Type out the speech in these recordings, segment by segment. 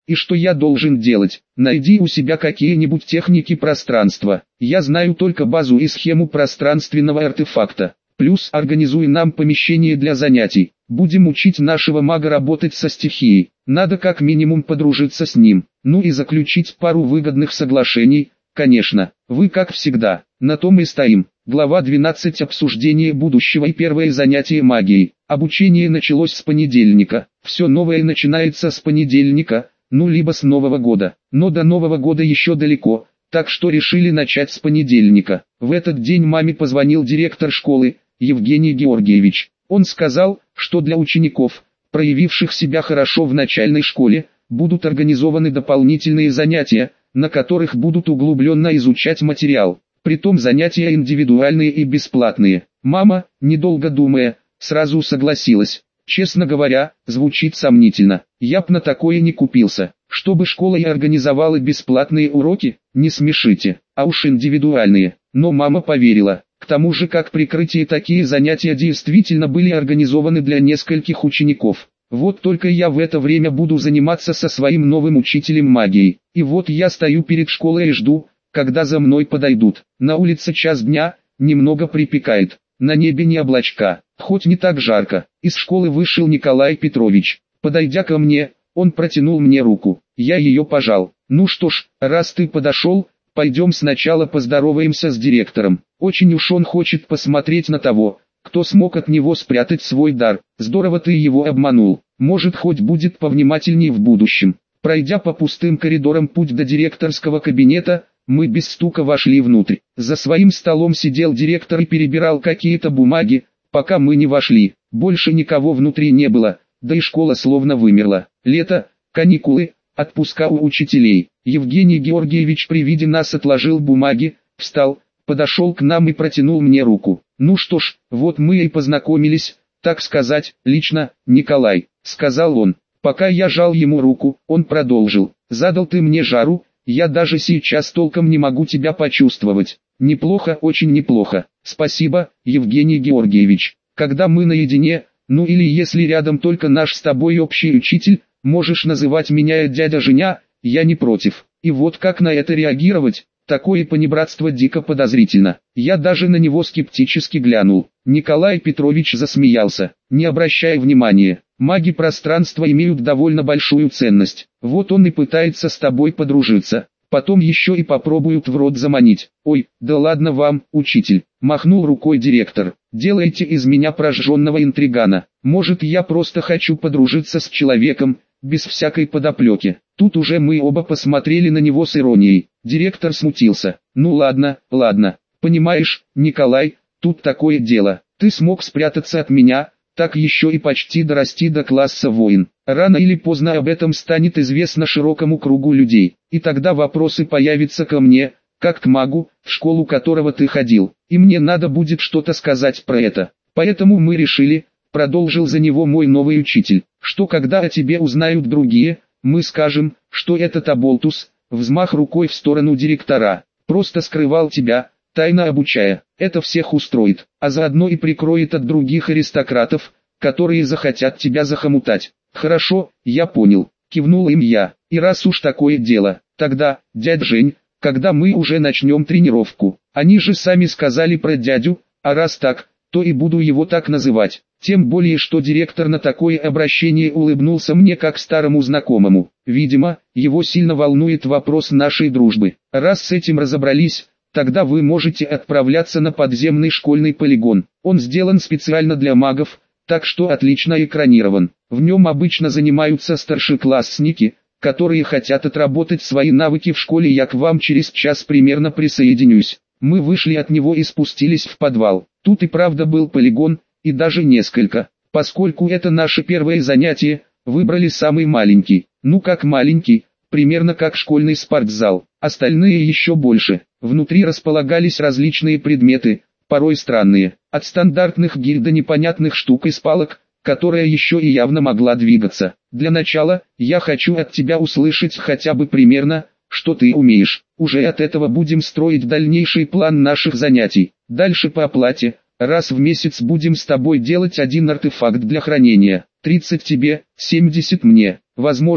И что я должен делать? Найди у себя какие-нибудь техники пространства. Я знаю только базу и схему пространственного артефакта. Плюс организуй нам помещение для занятий. Будем учить нашего мага работать со стихией. Надо как минимум подружиться с ним. Ну и заключить пару выгодных соглашений. Конечно, вы как всегда. На том и стоим. Глава 12. Обсуждение будущего и первое занятие магией. Обучение началось с понедельника. Все новое начинается с понедельника, ну либо с Нового года. Но до Нового года еще далеко, так что решили начать с понедельника. В этот день маме позвонил директор школы, Евгений Георгиевич. Он сказал, что для учеников, проявивших себя хорошо в начальной школе, будут организованы дополнительные занятия, на которых будут углубленно изучать материал. Притом занятия индивидуальные и бесплатные. Мама, недолго думая, сразу согласилась. Честно говоря, звучит сомнительно. Я б на такое не купился. Чтобы школа и организовала бесплатные уроки, не смешите, а уж индивидуальные. Но мама поверила. К тому же как прикрытие такие занятия действительно были организованы для нескольких учеников. Вот только я в это время буду заниматься со своим новым учителем магии. И вот я стою перед школой и жду, когда за мной подойдут. На улице час дня, немного припекает. На небе не облачка, хоть не так жарко. Из школы вышел Николай Петрович. Подойдя ко мне, он протянул мне руку. Я ее пожал. Ну что ж, раз ты подошел, пойдем сначала поздороваемся с директором. Очень уж он хочет посмотреть на того, кто смог от него спрятать свой дар. Здорово ты его обманул. Может, хоть будет повнимательней в будущем. Пройдя по пустым коридорам путь до директорского кабинета, мы без стука вошли внутрь. За своим столом сидел директор и перебирал какие-то бумаги, пока мы не вошли. Больше никого внутри не было, да и школа словно вымерла. Лето, каникулы, отпуска у учителей. Евгений Георгиевич при виде нас отложил бумаги, встал, подошел к нам и протянул мне руку. Ну что ж, вот мы и познакомились, так сказать, лично, Николай, сказал он. Пока я жал ему руку, он продолжил. Задал ты мне жару, я даже сейчас толком не могу тебя почувствовать. Неплохо, очень неплохо. Спасибо, Евгений Георгиевич. Когда мы наедине, ну или если рядом только наш с тобой общий учитель, можешь называть меня дядя Женя, я не против. И вот как на это реагировать? Такое понебратство дико подозрительно. Я даже на него скептически глянул. Николай Петрович засмеялся. Не обращай внимания. Маги пространства имеют довольно большую ценность. Вот он и пытается с тобой подружиться. Потом еще и попробуют в рот заманить. Ой, да ладно вам, учитель. Махнул рукой директор. Делайте из меня прожженного интригана. Может, я просто хочу подружиться с человеком, без всякой подоплеки. Тут уже мы оба посмотрели на него с иронией. Директор смутился. Ну ладно, ладно. Понимаешь, Николай, тут такое дело. Ты смог спрятаться от меня, так еще и почти дорасти до класса воин. Рано или поздно об этом станет известно широкому кругу людей. И тогда вопросы появятся ко мне, как к магу, в школу которого ты ходил. И мне надо будет что-то сказать про это. Поэтому мы решили, продолжил за него мой новый учитель, что когда о тебе узнают другие, мы скажем, что этот оболтус, взмах рукой в сторону директора, просто скрывал тебя, тайно обучая. Это всех устроит, а заодно и прикроет от других аристократов, которые захотят тебя захомутать. Хорошо, я понял, кивнул им я. И раз уж такое дело, тогда, дядь Жень, когда мы уже начнем тренировку? Они же сами сказали про дядю, а раз так, то и буду его так называть. Тем более, что директор на такое обращение улыбнулся мне как старому знакомому. Видимо, его сильно волнует вопрос нашей дружбы. Раз с этим разобрались, тогда вы можете отправляться на подземный школьный полигон. Он сделан специально для магов, так что отлично экранирован. В нем обычно занимаются старшеклассники, которые хотят отработать свои навыки в школе. Я к вам через час примерно присоединюсь. Мы вышли от него и спустились в подвал. Тут и правда был полигон, и даже несколько. Поскольку это наше первое занятие, выбрали самый маленький. Ну как маленький, примерно как школьный спортзал. Остальные еще больше. Внутри располагались различные предметы, порой странные. От стандартных гирь до непонятных штук из палок, которая еще и явно могла двигаться. Для начала, я хочу от тебя услышать хотя бы примерно, что ты умеешь. Уже от этого будем строить дальнейший план наших занятий. Дальше по оплате. Раз в месяц будем с тобой делать один артефакт для хранения. 30 тебе, 70 мне. Возможно,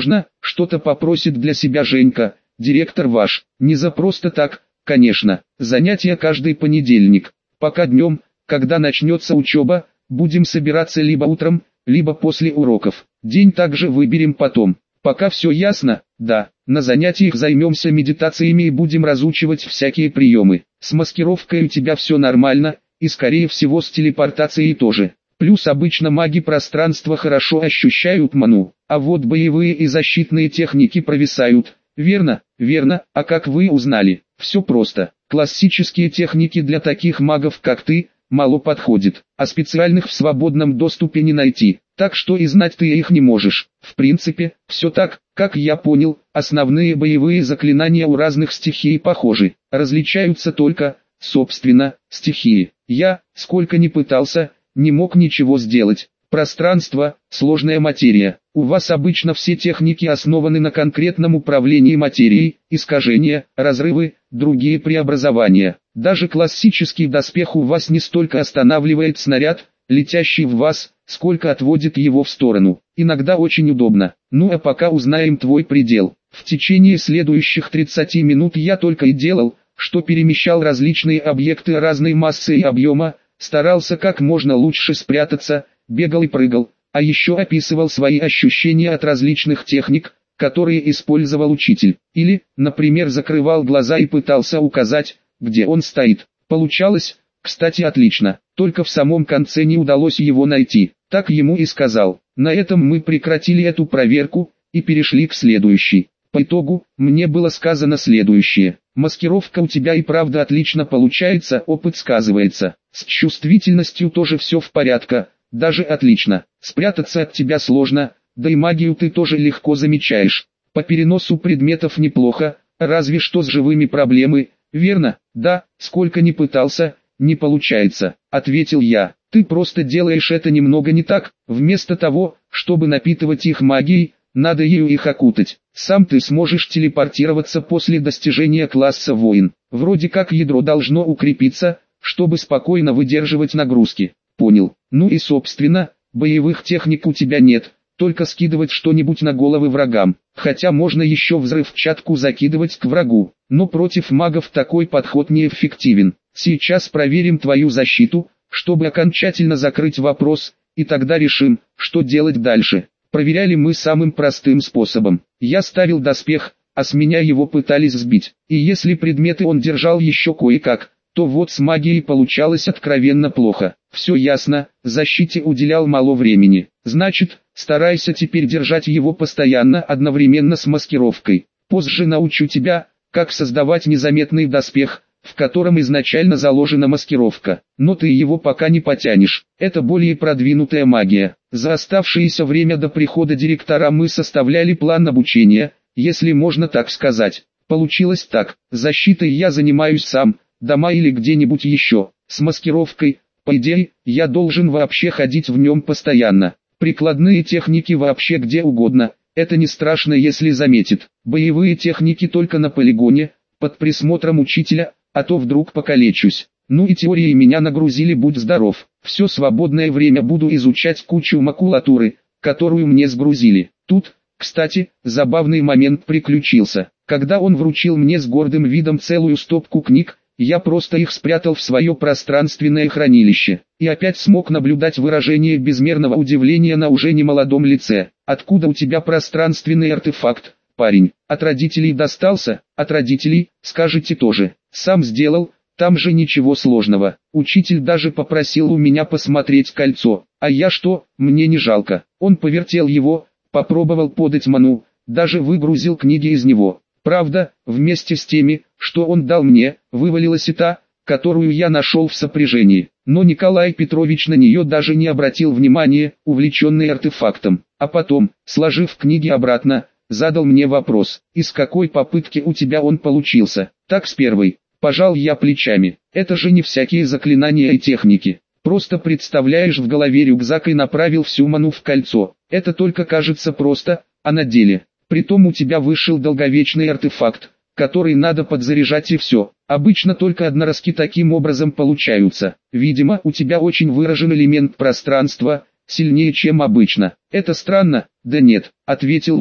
что-то попросит для себя Женька, директор ваш, не за просто так, конечно, занятия каждый понедельник, пока днем, когда начнется учеба, будем собираться либо утром, либо после уроков, день также выберем потом, пока все ясно, да, на занятиях займемся медитациями и будем разучивать всякие приемы, с маскировкой у тебя все нормально, и скорее всего с телепортацией тоже. Плюс обычно маги пространства хорошо ощущают ману, а вот боевые и защитные техники провисают. Верно, верно, а как вы узнали? Все просто. Классические техники для таких магов как ты, мало подходит, а специальных в свободном доступе не найти, так что и знать ты их не можешь. В принципе, все так, как я понял, основные боевые заклинания у разных стихий похожи, различаются только, собственно, стихии. Я, сколько ни пытался, не мог ничего сделать. Пространство – сложная материя. У вас обычно все техники основаны на конкретном управлении материей, искажения, разрывы, другие преобразования. Даже классический доспех у вас не столько останавливает снаряд, летящий в вас, сколько отводит его в сторону. Иногда очень удобно. Ну а пока узнаем твой предел. В течение следующих 30 минут я только и делал, что перемещал различные объекты разной массы и объема, старался как можно лучше спрятаться, бегал и прыгал, а еще описывал свои ощущения от различных техник, которые использовал учитель. Или, например, закрывал глаза и пытался указать, где он стоит. Получалось, кстати, отлично, только в самом конце не удалось его найти. Так ему и сказал. На этом мы прекратили эту проверку и перешли к следующей. По итогу, мне было сказано следующее. Маскировка у тебя и правда отлично получается, опыт сказывается. С чувствительностью тоже все в порядке, даже отлично. Спрятаться от тебя сложно, да и магию ты тоже легко замечаешь. По переносу предметов неплохо, разве что с живыми проблемы, верно? Да, сколько ни пытался, не получается, ответил я. Ты просто делаешь это немного не так, вместо того, чтобы напитывать их магией, надо ею их окутать. Сам ты сможешь телепортироваться после достижения класса воин. Вроде как ядро должно укрепиться, чтобы спокойно выдерживать нагрузки. Понял. Ну и собственно, боевых техник у тебя нет, только скидывать что-нибудь на головы врагам. Хотя можно еще взрывчатку закидывать к врагу, но против магов такой подход неэффективен. Сейчас проверим твою защиту, чтобы окончательно закрыть вопрос, и тогда решим, что делать дальше. Проверяли мы самым простым способом. Я ставил доспех, а с меня его пытались сбить. И если предметы он держал еще кое-как, то вот с магией получалось откровенно плохо. Все ясно, защите уделял мало времени. Значит, старайся теперь держать его постоянно одновременно с маскировкой. Позже научу тебя, как создавать незаметный доспех, в котором изначально заложена маскировка. Но ты его пока не потянешь. Это более продвинутая магия. За оставшееся время до прихода директора мы составляли план обучения, если можно так сказать. Получилось так. Защитой я занимаюсь сам, дома или где-нибудь еще. С маскировкой, по идее, я должен вообще ходить в нем постоянно. Прикладные техники вообще где угодно. Это не страшно, если заметит. Боевые техники только на полигоне, под присмотром учителя, а то вдруг покалечусь. Ну и теорией меня нагрузили, будь здоров. Все свободное время буду изучать кучу макулатуры, которую мне сгрузили. Тут, кстати, забавный момент приключился. Когда он вручил мне с гордым видом целую стопку книг, я просто их спрятал в свое пространственное хранилище. И опять смог наблюдать выражение безмерного удивления на уже немолодом лице. Откуда у тебя пространственный артефакт, парень? От родителей достался? От родителей, скажете тоже. Сам сделал, там же ничего сложного. Учитель даже попросил у меня посмотреть кольцо. А я что, мне не жалко. Он повертел его, попробовал подать ману, даже выгрузил книги из него. Правда, вместе с теми, что он дал мне, вывалилась и та, которую я нашел в сопряжении. Но Николай Петрович на нее даже не обратил внимания, увлеченный артефактом. А потом, сложив книги обратно, задал мне вопрос: из какой попытки у тебя он получился? Так с первой. Пожал я плечами. Это же не всякие заклинания и техники. Просто представляешь в голове рюкзак и направил всю ману в кольцо. Это только кажется просто, а на деле. Притом у тебя вышел долговечный артефакт, который надо подзаряжать и все. Обычно только одноразки таким образом получаются. Видимо, у тебя очень выражен элемент пространства, сильнее чем обычно. Это странно? Да нет, ответил он.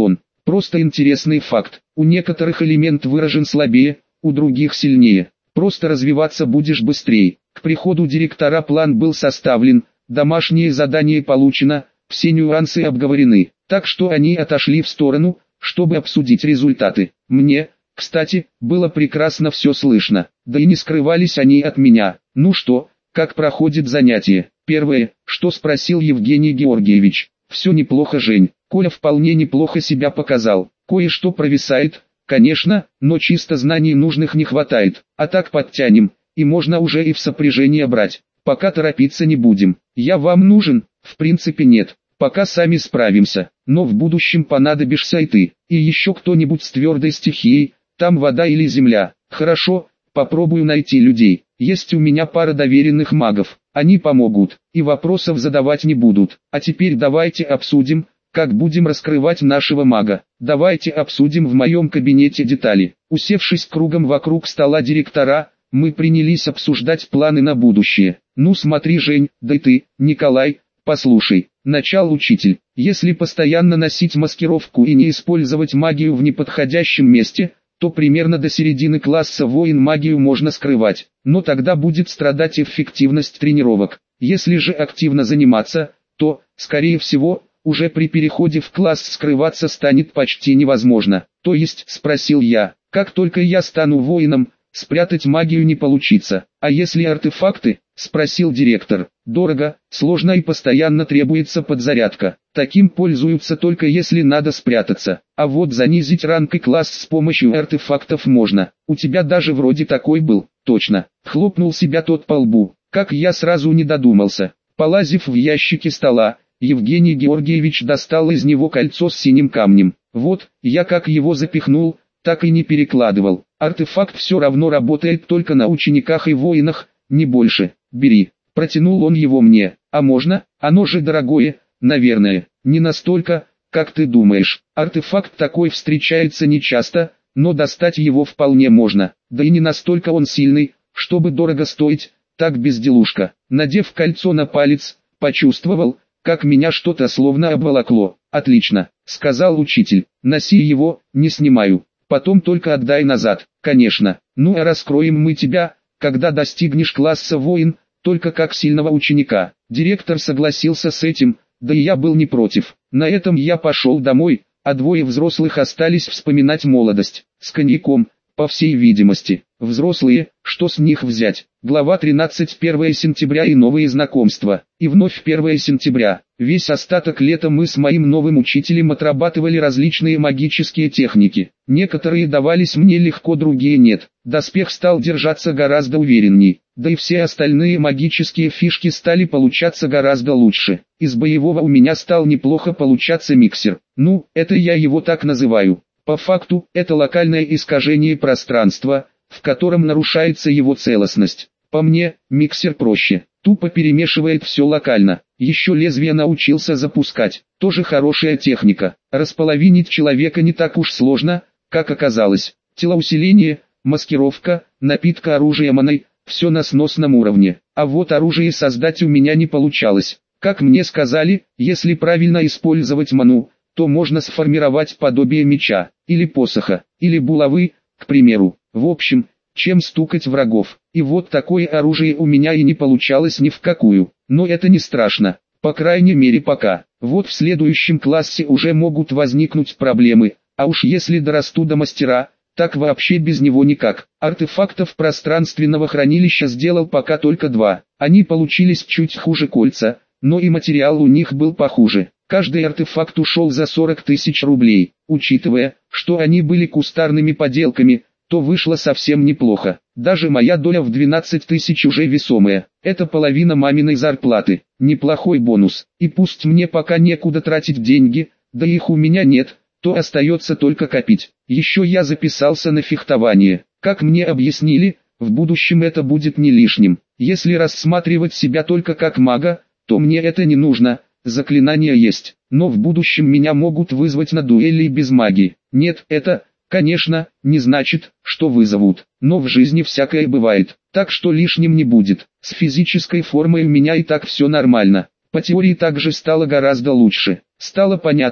Просто интересный факт. У некоторых элемент выражен слабее, у других сильнее. Просто развиваться будешь быстрее. К приходу директора план был составлен, домашнее задание получено, все нюансы обговорены. Так что они отошли в сторону, чтобы обсудить результаты. Мне, кстати, было прекрасно все слышно. Да и не скрывались они от меня. Ну что, как проходит занятие? Первое, что спросил Евгений Георгиевич. Все неплохо, Жень. Коля вполне неплохо себя показал. Кое-что провисает, конечно, но чисто знаний нужных не хватает. А так подтянем, и можно уже и в сопряжение брать. Пока торопиться не будем. Я вам нужен? В принципе нет. Пока сами справимся. Но в будущем понадобишься и ты. И еще кто-нибудь с твердой стихией, там вода или земля. Хорошо, попробую найти людей. Есть у меня пара доверенных магов. Они помогут, и вопросов задавать не будут. А теперь давайте обсудим, как будем раскрывать нашего мага. Давайте обсудим в моем кабинете детали. Усевшись кругом вокруг стола директора, мы принялись обсуждать планы на будущее. Ну смотри, Жень, да и ты, Николай, послушай. Начал учитель. Если постоянно носить маскировку и не использовать магию в неподходящем месте, то примерно до середины класса воин магию можно скрывать, но тогда будет страдать эффективность тренировок. Если же активно заниматься, то, скорее всего, уже при переходе в класс скрываться станет почти невозможно. То есть, спросил я, как только я стану воином, спрятать магию не получится. А если артефакты? Спросил директор. Дорого, сложно и постоянно требуется подзарядка. Таким пользуются только если надо спрятаться. А вот занизить ранг и класс с помощью артефактов можно. У тебя даже вроде такой был. Точно. Хлопнул себя тот по лбу. Как я сразу не додумался. Полазив в ящике стола, Евгений Георгиевич достал из него кольцо с синим камнем. Вот, я как его запихнул, так и не перекладывал. Артефакт все равно работает только на учениках и воинах, не больше. Бери. Протянул он его мне. А можно? Оно же дорогое, наверное. Не настолько, как ты думаешь. Артефакт такой встречается нечасто, но достать его вполне можно. Да и не настолько он сильный, чтобы дорого стоить, так безделушка. Надев кольцо на палец, почувствовал, как меня что-то словно обволокло. Отлично, сказал учитель. Носи его, не снимаю. Потом только отдай назад. Конечно. Ну а раскроем мы тебя, когда достигнешь класса воин, только как сильного ученика. Директор согласился с этим, да и я был не против. На этом я пошел домой, а двое взрослых остались вспоминать молодость. С коньяком, по всей видимости. Взрослые, что с них взять? Глава 13. 1 сентября и новые знакомства. И вновь 1 сентября. Весь остаток лета мы с моим новым учителем отрабатывали различные магические техники. Некоторые давались мне легко, другие нет. Доспех стал держаться гораздо уверенней. Да и все остальные магические фишки стали получаться гораздо лучше. Из боевого у меня стал неплохо получаться миксер. Ну, это я его так называю. По факту, это локальное искажение пространства, в котором нарушается его целостность. По мне, миксер проще. Тупо перемешивает все локально. Еще лезвие научился запускать. Тоже хорошая техника. Располовинить человека не так уж сложно, как оказалось. Телоусиление, маскировка, напитка оружия маной, все на сносном уровне. А вот оружие создать у меня не получалось. Как мне сказали, если правильно использовать ману, то можно сформировать подобие меча, или посоха, или булавы, к примеру. В общем, чем стукать врагов. И вот такое оружие у меня и не получалось ни в какую. Но это не страшно, по крайней мере пока. Вот в следующем классе уже могут возникнуть проблемы, а уж если дорасту до мастера, так вообще без него никак. Артефактов пространственного хранилища сделал пока только 2. Они получились чуть хуже кольца, но и материал у них был похуже. Каждый артефакт ушел за 40 тысяч рублей. Учитывая, что они были кустарными поделками, то вышло совсем неплохо. Даже моя доля в 12 тысяч уже весомая. Это половина маминой зарплаты. Неплохой бонус. И пусть мне пока некуда тратить деньги, да их у меня нет, то остается только копить. Еще я записался на фехтование. Как мне объяснили, в будущем это будет не лишним. Если рассматривать себя только как мага, то мне это не нужно. Заклинания есть, но в будущем меня могут вызвать на дуэли без магии. Нет, это, конечно, не значит, что вызовут, но в жизни всякое бывает, так что лишним не будет. С физической формой у меня и так все нормально. По теории также стало гораздо лучше. Стало понятно,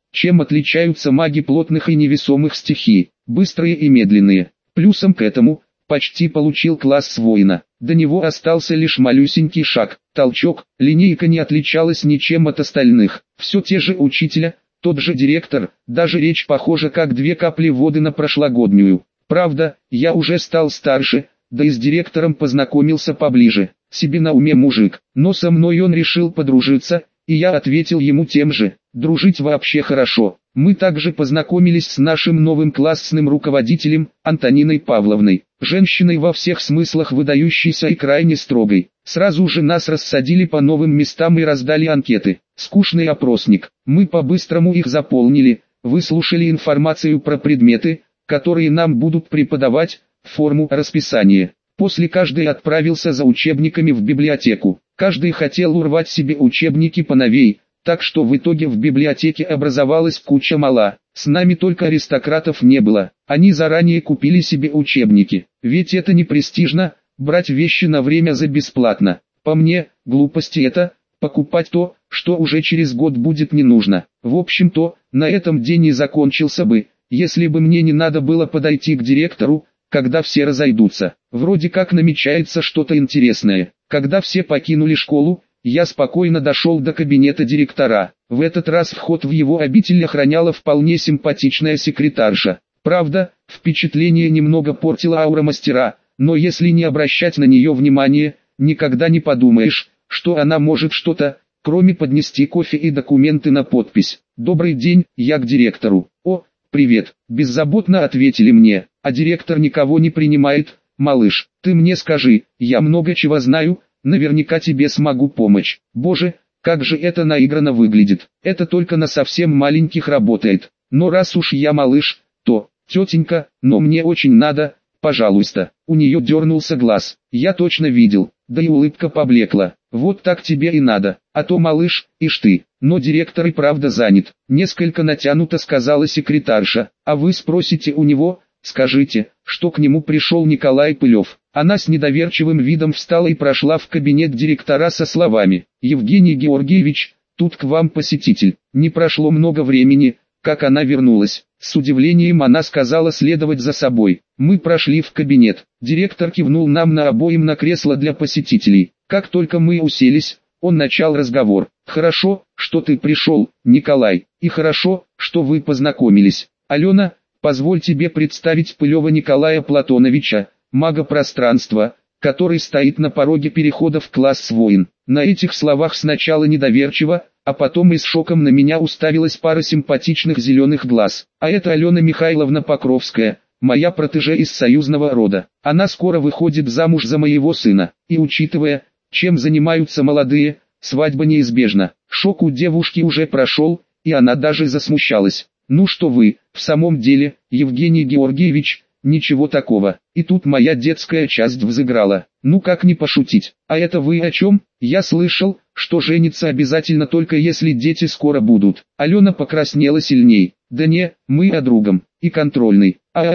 Чем отличаются маги плотных и невесомых стихий? Быстрые и медленные. Плюсом к этому, почти получил класс воина. До него остался лишь малюсенький шаг, толчок, линейка не отличалась ничем от остальных. Все те же учителя, тот же директор, даже речь похожа как две капли воды на прошлогоднюю. Правда, я уже стал старше, да и с директором познакомился поближе. Себе на уме мужик, но со мной он решил подружиться, и я ответил ему тем же. Дружить вообще хорошо. Мы также познакомились с нашим новым классным руководителем, Антониной Павловной, женщиной во всех смыслах выдающейся и крайне строгой. Сразу же нас рассадили по новым местам и раздали анкеты. Скучный опросник. Мы по-быстрому их заполнили, выслушали информацию про предметы, которые нам будут преподавать, форму, расписание. После каждый отправился за учебниками в библиотеку. Каждый хотел урвать себе учебники поновей, так что в итоге в библиотеке образовалась куча мала. С нами только аристократов не было. Они заранее купили себе учебники. Ведь это не престижно, брать вещи на время за бесплатно. По мне, глупости это, покупать то, что уже через год будет не нужно. В общем-то, на этом день и закончился бы, если бы мне не надо было подойти к директору, когда все разойдутся. Вроде как намечается что-то интересное. Когда все покинули школу, я спокойно дошел до кабинета директора. В этот раз вход в его обитель охраняла вполне симпатичная секретарша. Правда, впечатление немного портила аура мастера, но если не обращать на нее внимания, никогда не подумаешь, что она может что-то, кроме поднести кофе и документы на подпись. «Добрый день, я к директору». «О, привет», беззаботно ответили мне, а директор никого не принимает. «Малыш, ты мне скажи, я много чего знаю, наверняка тебе смогу помочь». Боже, как же это наигранно выглядит. Это только на совсем маленьких работает. Но раз уж я малыш, то, тетенька, но мне очень надо, пожалуйста. У нее дернулся глаз. Я точно видел, да и улыбка поблекла. Вот так тебе и надо, а то малыш, ишь ты. Но директор и правда занят. Несколько натянуто сказала секретарша. А вы спросите у него, скажите, что к нему пришел Николай Пылев. Она с недоверчивым видом встала и прошла в кабинет директора со словами: «Евгений Георгиевич, тут к вам посетитель». Не прошло много времени, как она вернулась. С удивлением она сказала следовать за собой. Мы прошли в кабинет. Директор кивнул нам на обоим на кресло для посетителей. Как только мы уселись, он начал разговор. «Хорошо, что ты пришел, Николай, и хорошо, что вы познакомились. Алена, позволь тебе представить Пылева Николая Платоновича, мага пространства, который стоит на пороге перехода в класс воин». На этих словах сначала недоверчиво, а потом и с шоком на меня уставилась пара симпатичных зеленых глаз. А это Алена Михайловна Покровская, моя протеже из союзного рода. Она скоро выходит замуж за моего сына, и учитывая, чем занимаются молодые, свадьба неизбежна. Шок у девушки уже прошел, и она даже засмущалась. «Ну что вы, в самом деле, Евгений Георгиевич, ничего такого». И тут моя детская часть взыграла. Ну как не пошутить? А это вы о чем? Я слышал, что жениться обязательно только если дети скоро будут. Алена покраснела сильней. Да не, мы о другом. И контрольный.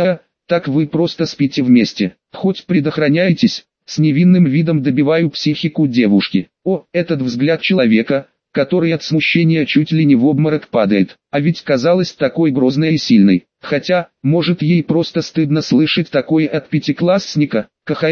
Так вы просто спите вместе. Хоть предохраняетесь. С невинным видом добиваю психику девушки. О, этот взгляд человека, который от смущения чуть ли не в обморок падает. А ведь казалась такой грозной и сильной. Хотя, может ей просто стыдно слышать такое от пятиклассника.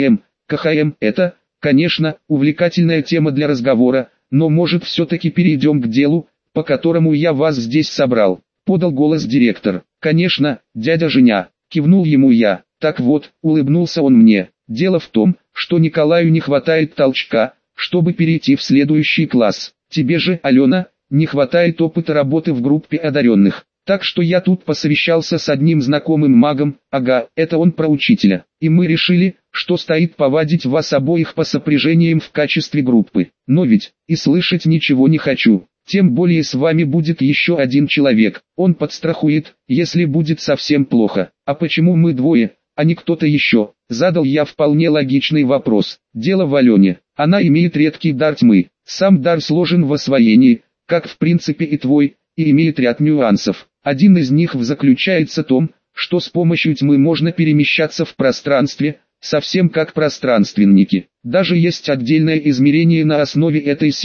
КХМ это, конечно, увлекательная тема для разговора, но может все-таки перейдем к делу, по которому я вас здесь собрал. Подал голос директор. Конечно, дядя Женя, кивнул ему я. Так вот, улыбнулся он мне. Дело в том, что Николаю не хватает толчка, чтобы перейти в следующий класс. Тебе же, Алена, не хватает опыта работы в группе одаренных. Так что я тут посовещался с одним знакомым магом, ага, это он про учителя. И мы решили, что стоит повадить вас обоих по сопряжениям в качестве группы. Но ведь, и слышать ничего не хочу. Тем более с вами будет еще один человек. Он подстрахует, если будет совсем плохо. А почему мы двое, а не кто-то еще? Задал я вполне логичный вопрос. Дело в Алене. Она имеет редкий дар тьмы. Сам дар сложен в освоении, как в принципе и твой, и имеет ряд нюансов. Один из них заключается в том, что с помощью тьмы можно перемещаться в пространстве, совсем как пространственники. Даже есть отдельное измерение на основе этой силы.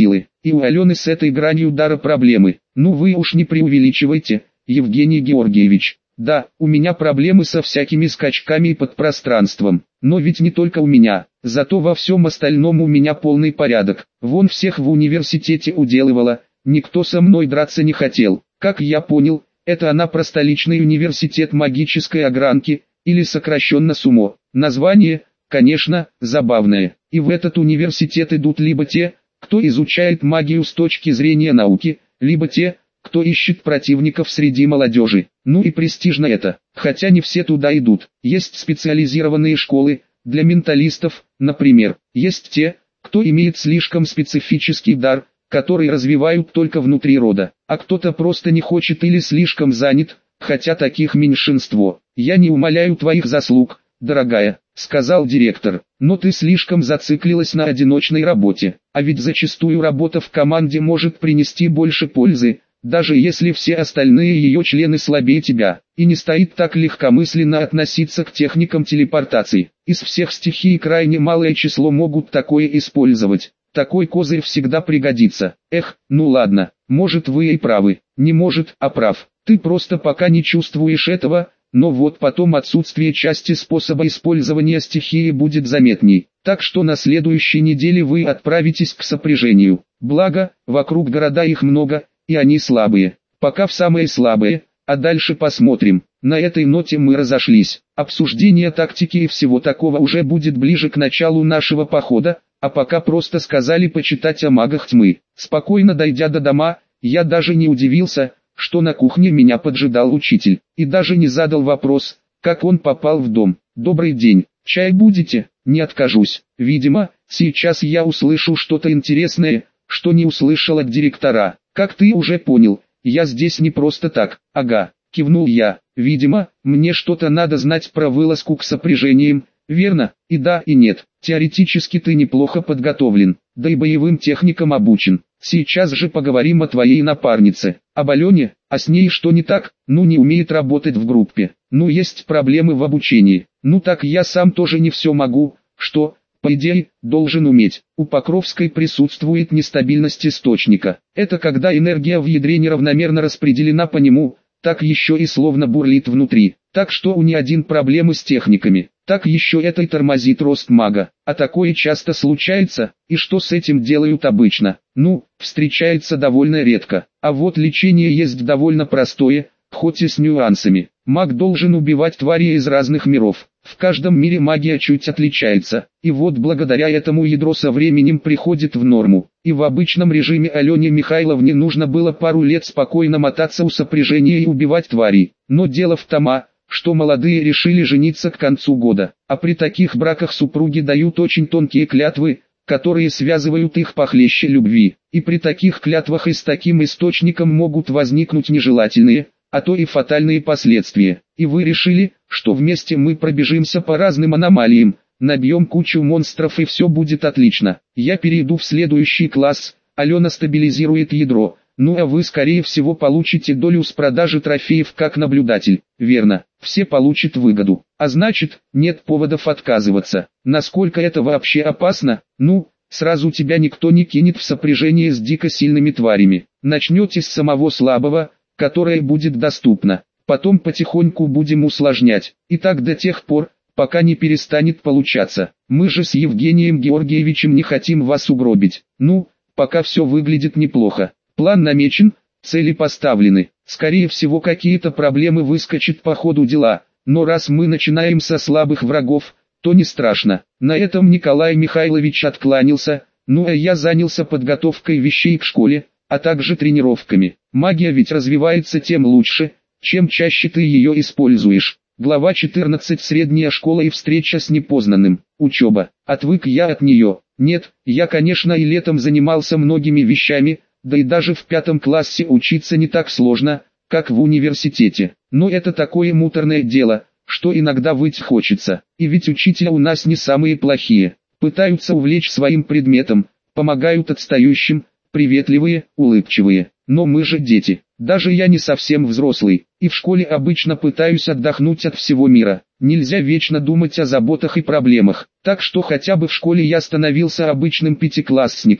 и у Алены с этой гранью дара проблемы. Ну вы уж не преувеличивайте, Евгений Георгиевич. Да, у меня проблемы со всякими скачками и подпространством, но ведь не только у меня, зато во всем остальном у меня полный порядок. Вон всех в университете уделывала, никто со мной драться не хотел. Как я понял, это она про столичный университет магической огранки, или сокращенно СУМО. Название, конечно, забавное. И в этот университет идут либо те, кто изучает магию с точки зрения науки, либо те, кто ищет противников среди молодежи. Ну и престижно это, хотя не все туда идут. Есть специализированные школы, для менталистов, например. Есть те, кто имеет слишком специфический дар, который развивают только внутри рода. А кто-то просто не хочет или слишком занят, хотя таких меньшинство. Я не умаляю твоих заслуг, дорогая, сказал директор, но ты слишком зациклилась на одиночной работе. А ведь зачастую работа в команде может принести больше пользы, даже если все остальные ее члены слабее тебя, и не стоит так легкомысленно относиться к техникам телепортации. Из всех стихий крайне малое число могут такое использовать. Такой козырь всегда пригодится. Эх, ну ладно, может вы и правы, не может, а прав. Ты просто пока не чувствуешь этого, но вот потом отсутствие части способа использования стихии будет заметней. Так что на следующей неделе вы отправитесь к сопряжению. Благо, вокруг города их много, и они слабые. Пока в самые слабые, а дальше посмотрим. На этой ноте мы разошлись. Обсуждение тактики и всего такого уже будет ближе к началу нашего похода, а пока просто сказали почитать о магах тьмы. Спокойно дойдя до дома, я даже не удивился, что на кухне меня поджидал учитель, и даже не задал вопрос, как он попал в дом. «Добрый день, чай будете?» «Не откажусь. Видимо, сейчас я услышу что-то интересное, что не услышал от директора. Как ты уже понял, я здесь не просто так». «Ага», кивнул я. «Видимо, мне что-то надо знать про вылазку к сопряжениям, верно?» «И да, и нет. Теоретически ты неплохо подготовлен, да и боевым техникам обучен. Сейчас же поговорим о твоей напарнице, об Алене, а с ней что не так? Ну не умеет работать в группе, ну есть проблемы в обучении, ну так я сам тоже не все могу, что, по идее, должен уметь. У Покровской присутствует нестабильность источника. Это когда энергия в ядре неравномерно распределена по нему, так еще и словно бурлит внутри. Так что у не один проблемы с техниками, так еще это и тормозит рост мага. А такое часто случается, и что с этим делают обычно? Ну, встречается довольно редко. А вот лечение есть довольно простое, хоть и с нюансами. Маг должен убивать твари из разных миров. В каждом мире магия чуть отличается, и вот благодаря этому ядро со временем приходит в норму. И в обычном режиме Алене Михайловне нужно было пару лет спокойно мотаться у сопряжения и убивать тварей. Но дело в том, что молодые решили жениться к концу года, а при таких браках супруги дают очень тонкие клятвы, которые связывают их похлеще любви. И при таких клятвах и с таким источником могут возникнуть нежелательные, а то и фатальные последствия. И вы решили, что вместе мы пробежимся по разным аномалиям, набьем кучу монстров и все будет отлично. Я перейду в следующий класс, Алена стабилизирует ядро, ну а вы скорее всего получите долю с продажи трофеев как наблюдатель. Верно, все получат выгоду, а значит, нет поводов отказываться. Насколько это вообще опасно? Ну, сразу тебя никто не кинет в сопряжение с дико сильными тварями. Начнете с самого слабого, которое будет доступно. Потом потихоньку будем усложнять. И так до тех пор, пока не перестанет получаться. Мы же с Евгением Георгиевичем не хотим вас угробить. Ну, пока все выглядит неплохо. План намечен, цели поставлены. Скорее всего какие-то проблемы выскочат по ходу дела. Но раз мы начинаем со слабых врагов, то не страшно. На этом Николай Михайлович откланялся, ну а я занялся подготовкой вещей к школе, а также тренировками. Магия ведь развивается тем лучше, чем чаще ты ее используешь. Глава 14. Средняя школа и встреча с непознанным. Учеба. Отвык я от нее. Нет, я конечно и летом занимался многими вещами, да и даже в 5 классе учиться не так сложно, как в университете. Но это такое муторное дело, что иногда выть хочется. И ведь учителя у нас не самые плохие. Пытаются увлечь своим предметом, помогают отстающим, приветливые, улыбчивые. Но мы же дети. Даже я не совсем взрослый, и в школе обычно пытаюсь отдохнуть от всего мира. Нельзя вечно думать о заботах и проблемах. Так что хотя бы в школе я становился обычным пятиклассником,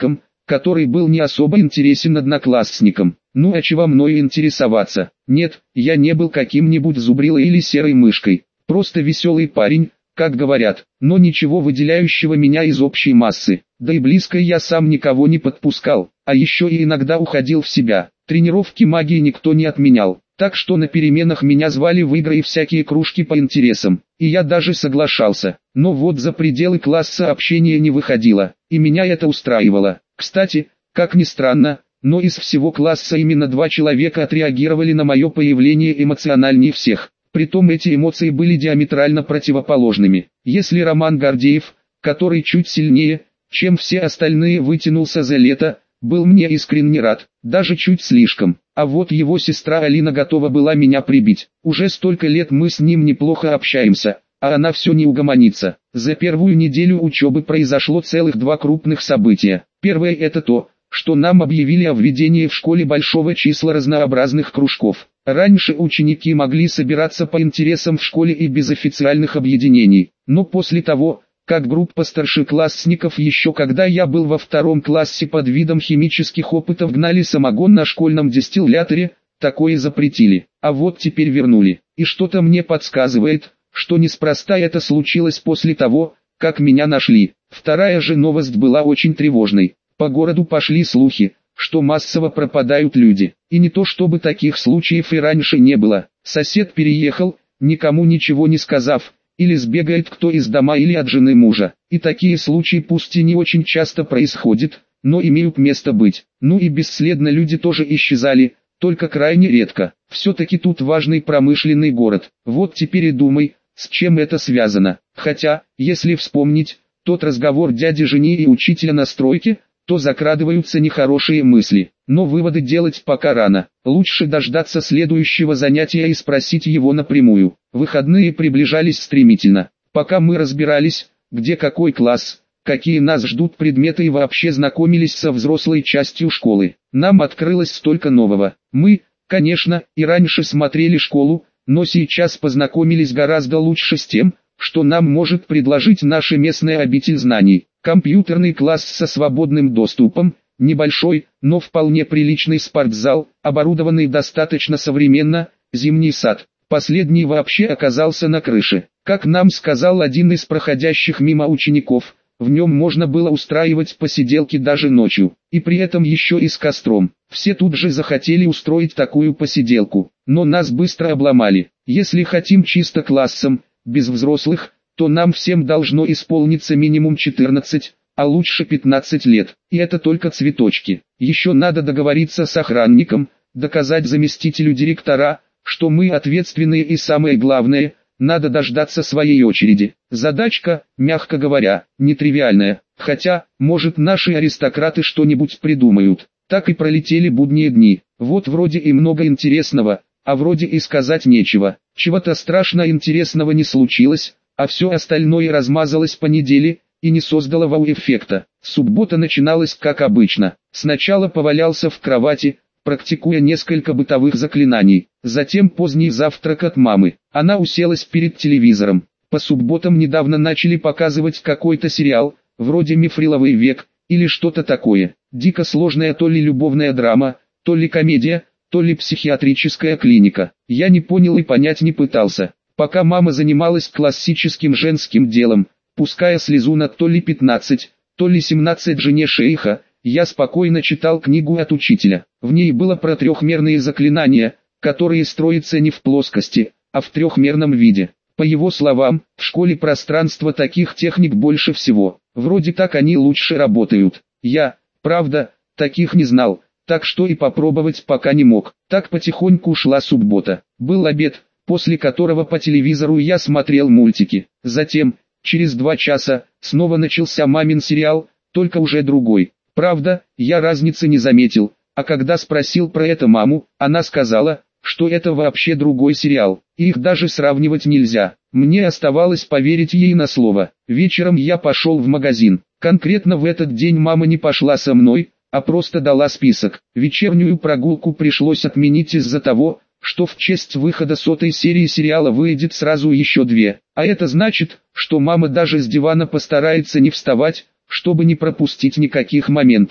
который был не особо интересен одноклассникам. Ну а чего мною интересоваться? Нет, я не был каким-нибудь зубрилой или серой мышкой, просто веселый парень, как говорят, но ничего выделяющего меня из общей массы. Да и близко я сам никого не подпускал, а еще и иногда уходил в себя. Тренировки магии никто не отменял, так что на переменах меня звали в игры и всякие кружки по интересам, и я даже соглашался. Но вот за пределы класса общения не выходило, и меня это устраивало. Кстати, как ни странно, но из всего класса именно 2 человека отреагировали на мое появление эмоциональнее всех. Притом эти эмоции были диаметрально противоположными. Если Роман Гордеев, который чуть сильнее, чем все остальные, вытянулся за лето, был мне искренне рад, даже чуть слишком. А вот его сестра Алина готова была меня прибить. Уже столько лет мы с ним неплохо общаемся, а она все не угомонится. За первую неделю учебы произошло целых 2 крупных события. Первое — это то, что нам объявили о введении в школе большого числа разнообразных кружков. Раньше ученики могли собираться по интересам в школе и без официальных объединений, но после того, как группа старшеклассников еще когда я был во 2 классе под видом химических опытов гнали самогон на школьном дистилляторе, такое запретили, а вот теперь вернули. И что-то мне подсказывает, что неспроста это случилось после того, как меня нашли. Вторая же новость была очень тревожной. По городу пошли слухи, что массово пропадают люди. И не то чтобы таких случаев и раньше не было. Сосед переехал, никому ничего не сказав, или сбегает кто из дома или от жены мужа. И такие случаи пусть и не очень часто происходят, но имеют место быть. Ну и бесследно люди тоже исчезали, только крайне редко. Все-таки тут важный промышленный город. Вот теперь и думай, с чем это связано. Хотя, если вспомнить тот разговор дяди жени и учителя на стройке, то закрадываются нехорошие мысли. Но выводы делать пока рано. Лучше дождаться следующего занятия и спросить его напрямую. Выходные приближались стремительно. Пока мы разбирались, где какой класс, какие нас ждут предметы и вообще знакомились со взрослой частью школы, нам открылось столько нового. Мы, конечно, и раньше смотрели школу, но сейчас познакомились гораздо лучше с тем, что нам может предложить наша местная обитель знаний. Компьютерный класс со свободным доступом, небольшой, но вполне приличный спортзал, оборудованный достаточно современно, зимний сад. Последний вообще оказался на крыше. Как нам сказал один из проходящих мимо учеников, в нем можно было устраивать посиделки даже ночью, и при этом еще и с костром. Все тут же захотели устроить такую посиделку, но нас быстро обломали. Если хотим чисто классом, без взрослых, то нам всем должно исполниться минимум 14, а лучше 15 лет. И это только цветочки. Еще надо договориться с охранником, доказать заместителю директора, что мы ответственные, и самое главное, надо дождаться своей очереди. Задачка, мягко говоря, нетривиальная. Хотя, может, наши аристократы что-нибудь придумают. Так и пролетели будние дни. Вот вроде и много интересного, а вроде и сказать нечего. Чего-то страшно интересного не случилось, а все остальное размазалось по неделе и не создало вау-эффекта. Суббота начиналась как обычно. Сначала повалялся в кровати, практикуя несколько бытовых заклинаний. Затем поздний завтрак от мамы. Она уселась перед телевизором. По субботам недавно начали показывать какой-то сериал, вроде «Мифриловый век» или что-то такое. Дико сложная то ли любовная драма, то ли комедия, то ли психиатрическая клиника. Я не понял и понять не пытался. Пока мама занималась классическим женским делом, пуская слезу над то ли 15, то ли 17 жене шейха, я спокойно читал книгу от учителя. В ней было про трехмерные заклинания, которые строятся не в плоскости, а в трехмерном виде. По его словам, в школе пространства таких техник больше всего. Вроде так они лучше работают. Я, правда, таких не знал, так что и попробовать пока не мог. Так потихоньку шла суббота. Был обед, после которого по телевизору я смотрел мультики. Затем, через 2 часа, снова начался мамин сериал, только уже другой. Правда, я разницы не заметил, а когда спросил про это маму, она сказала, что это вообще другой сериал, и их даже сравнивать нельзя. Мне оставалось поверить ей на слово. Вечером я пошел в магазин. Конкретно в этот день мама не пошла со мной, а просто дала список. Вечернюю прогулку пришлось отменить из-за того, что в честь выхода 100-й серии сериала выйдет сразу еще 2. А это значит, что мама даже с дивана постарается не вставать, чтобы не пропустить никаких моментов.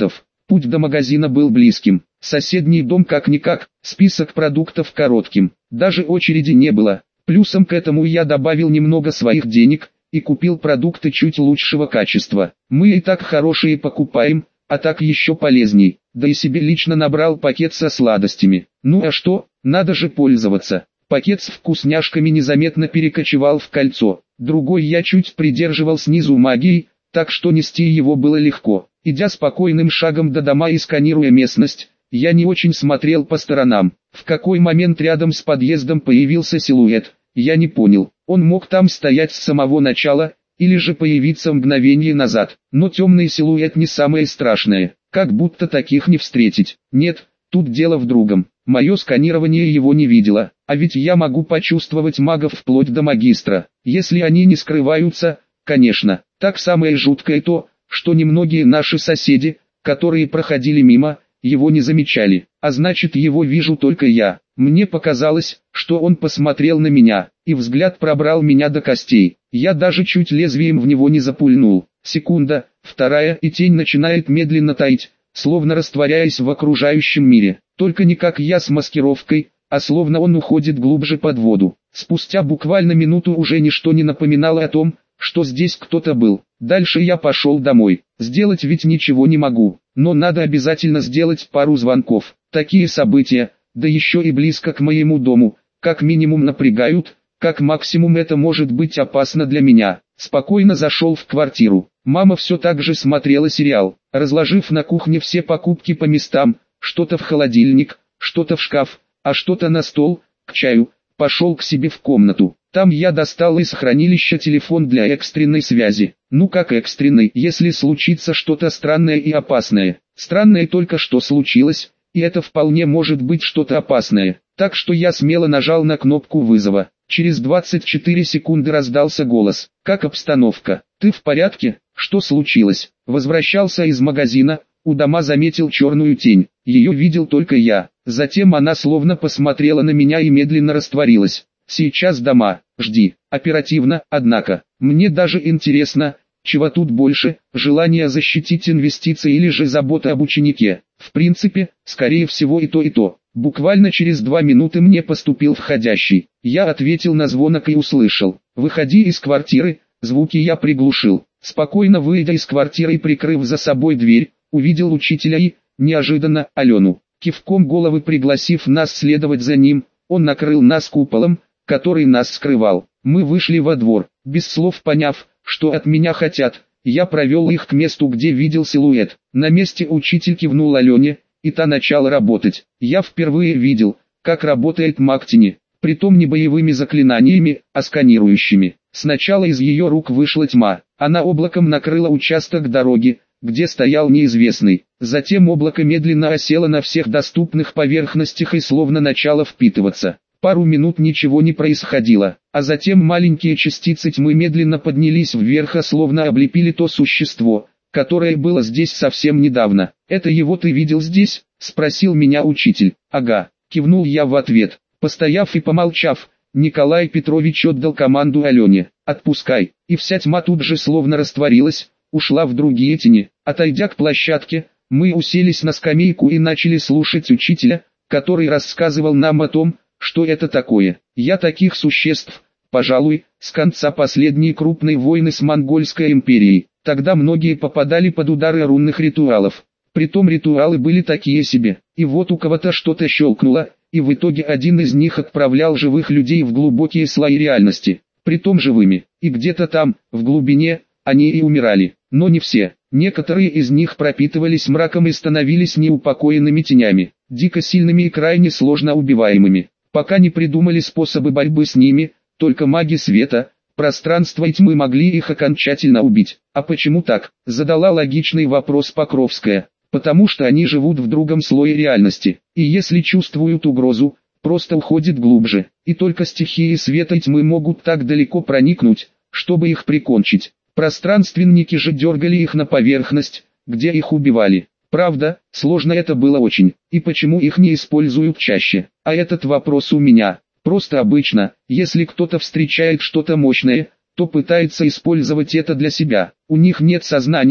Путь до магазина был близким. Соседний дом как-никак, список продуктов коротким. Даже очереди не было. Плюсом к этому я добавил немного своих денег и купил продукты чуть лучшего качества. Мы и так хорошие покупаем, а так еще полезней. Да и себе лично набрал пакет со сладостями. Ну а что, надо же пользоваться. Пакет с вкусняшками незаметно перекочевал в кольцо. Другой я чуть придерживал снизу магией, так что нести его было легко. Идя спокойным шагом до дома и сканируя местность, я не очень смотрел по сторонам. В какой момент рядом с подъездом появился силуэт, я не понял. Он мог там стоять с самого начала, или же появиться мгновение назад. Но темный силуэт не самое страшное, как будто таких не встретить. Нет, тут дело в другом. Мое сканирование его не видело, а ведь я могу почувствовать магов вплоть до магистра. Если они не скрываются, конечно. Так самое жуткое то, что немногие наши соседи, которые проходили мимо, его не замечали, а значит его вижу только я. Мне показалось, что он посмотрел на меня, и взгляд пробрал меня до костей. Я даже чуть лезвием в него не запульнул. Секунда, вторая, и тень начинает медленно таять, словно растворяясь в окружающем мире. Только не как я с маскировкой, а словно он уходит глубже под воду. Спустя буквально минуту уже ничто не напоминало о том, что здесь кто-то был. Дальше я пошел домой. Сделать ведь ничего не могу, но надо обязательно сделать пару звонков. Такие события, да еще и близко к моему дому, как минимум напрягают, как максимум это может быть опасно для меня. Спокойно зашел в квартиру. Мама все так же смотрела сериал, разложив на кухне все покупки по местам, что-то в холодильник, что-то в шкаф, а что-то на стол, к чаю. Пошел к себе в комнату. Там я достал из хранилища телефон для экстренной связи. Ну как экстренной, если случится что-то странное и опасное. Странное только что случилось, и это вполне может быть что-то опасное. Так что я смело нажал на кнопку вызова. Через 24 секунды раздался голос. «Как обстановка? Ты в порядке? Что случилось?» Возвращался из магазина, у дома заметил черную тень. Ее видел только я. Затем она словно посмотрела на меня и медленно растворилась. «Сейчас дома, жди». Оперативно, однако. Мне даже интересно, чего тут больше, желание защитить инвестиции или же забота об ученике. В принципе, скорее всего и то и то. Буквально через 2 минуты мне поступил входящий. Я ответил на звонок и услышал: «Выходи из квартиры». Звуки я приглушил. Спокойно выйдя из квартиры и прикрыв за собой дверь, увидел учителя и, неожиданно, Алену. Кивком головы пригласив нас следовать за ним, он накрыл нас куполом, который нас скрывал. Мы вышли во двор. Без слов поняв, что от меня хотят, я провел их к месту, где видел силуэт. На месте учитель кивнул Алене, и та начала работать. Я впервые видел, как работает маг тени, притом не боевыми заклинаниями, а сканирующими. Сначала из ее рук вышла тьма, она облаком накрыла участок дороги, где стоял неизвестный. Затем облако медленно осело на всех доступных поверхностях и словно начало впитываться. Пару минут ничего не происходило, а затем маленькие частицы тьмы медленно поднялись вверх, словно облепили то существо, которое было здесь совсем недавно. «Это его ты видел здесь?» — спросил меня учитель. «Ага», — кивнул я в ответ. Постояв и помолчав, Николай Петрович отдал команду Алене: «Отпускай», и вся тьма тут же словно растворилась, ушла в другие тени. Отойдя к площадке, мы уселись на скамейку и начали слушать учителя, который рассказывал нам о том, что это такое. Я таких существ, пожалуй, с конца последней крупной войны с Монгольской империей. Тогда многие попадали под удары рунных ритуалов. Притом ритуалы были такие себе. И вот у кого-то что-то щелкнуло, и в итоге один из них отправлял живых людей в глубокие слои реальности. Притом живыми. И где-то там, в глубине, они и умирали. Но не все. Некоторые из них пропитывались мраком и становились неупокоенными тенями, дико сильными и крайне сложно убиваемыми. Пока не придумали способы борьбы с ними, только маги света, пространства и тьмы могли их окончательно убить. А почему так? Задала логичный вопрос Покровская. Потому что они живут в другом слое реальности, и если чувствуют угрозу, просто уходят глубже. И только стихии света и тьмы могут так далеко проникнуть, чтобы их прикончить. Пространственники же дергали их на поверхность, где их убивали. Правда, сложно это было очень. И почему их не используют чаще? А этот вопрос у меня. Просто обычно, если кто-то встречает что-то мощное, то пытается использовать это для себя. У них нет сознания,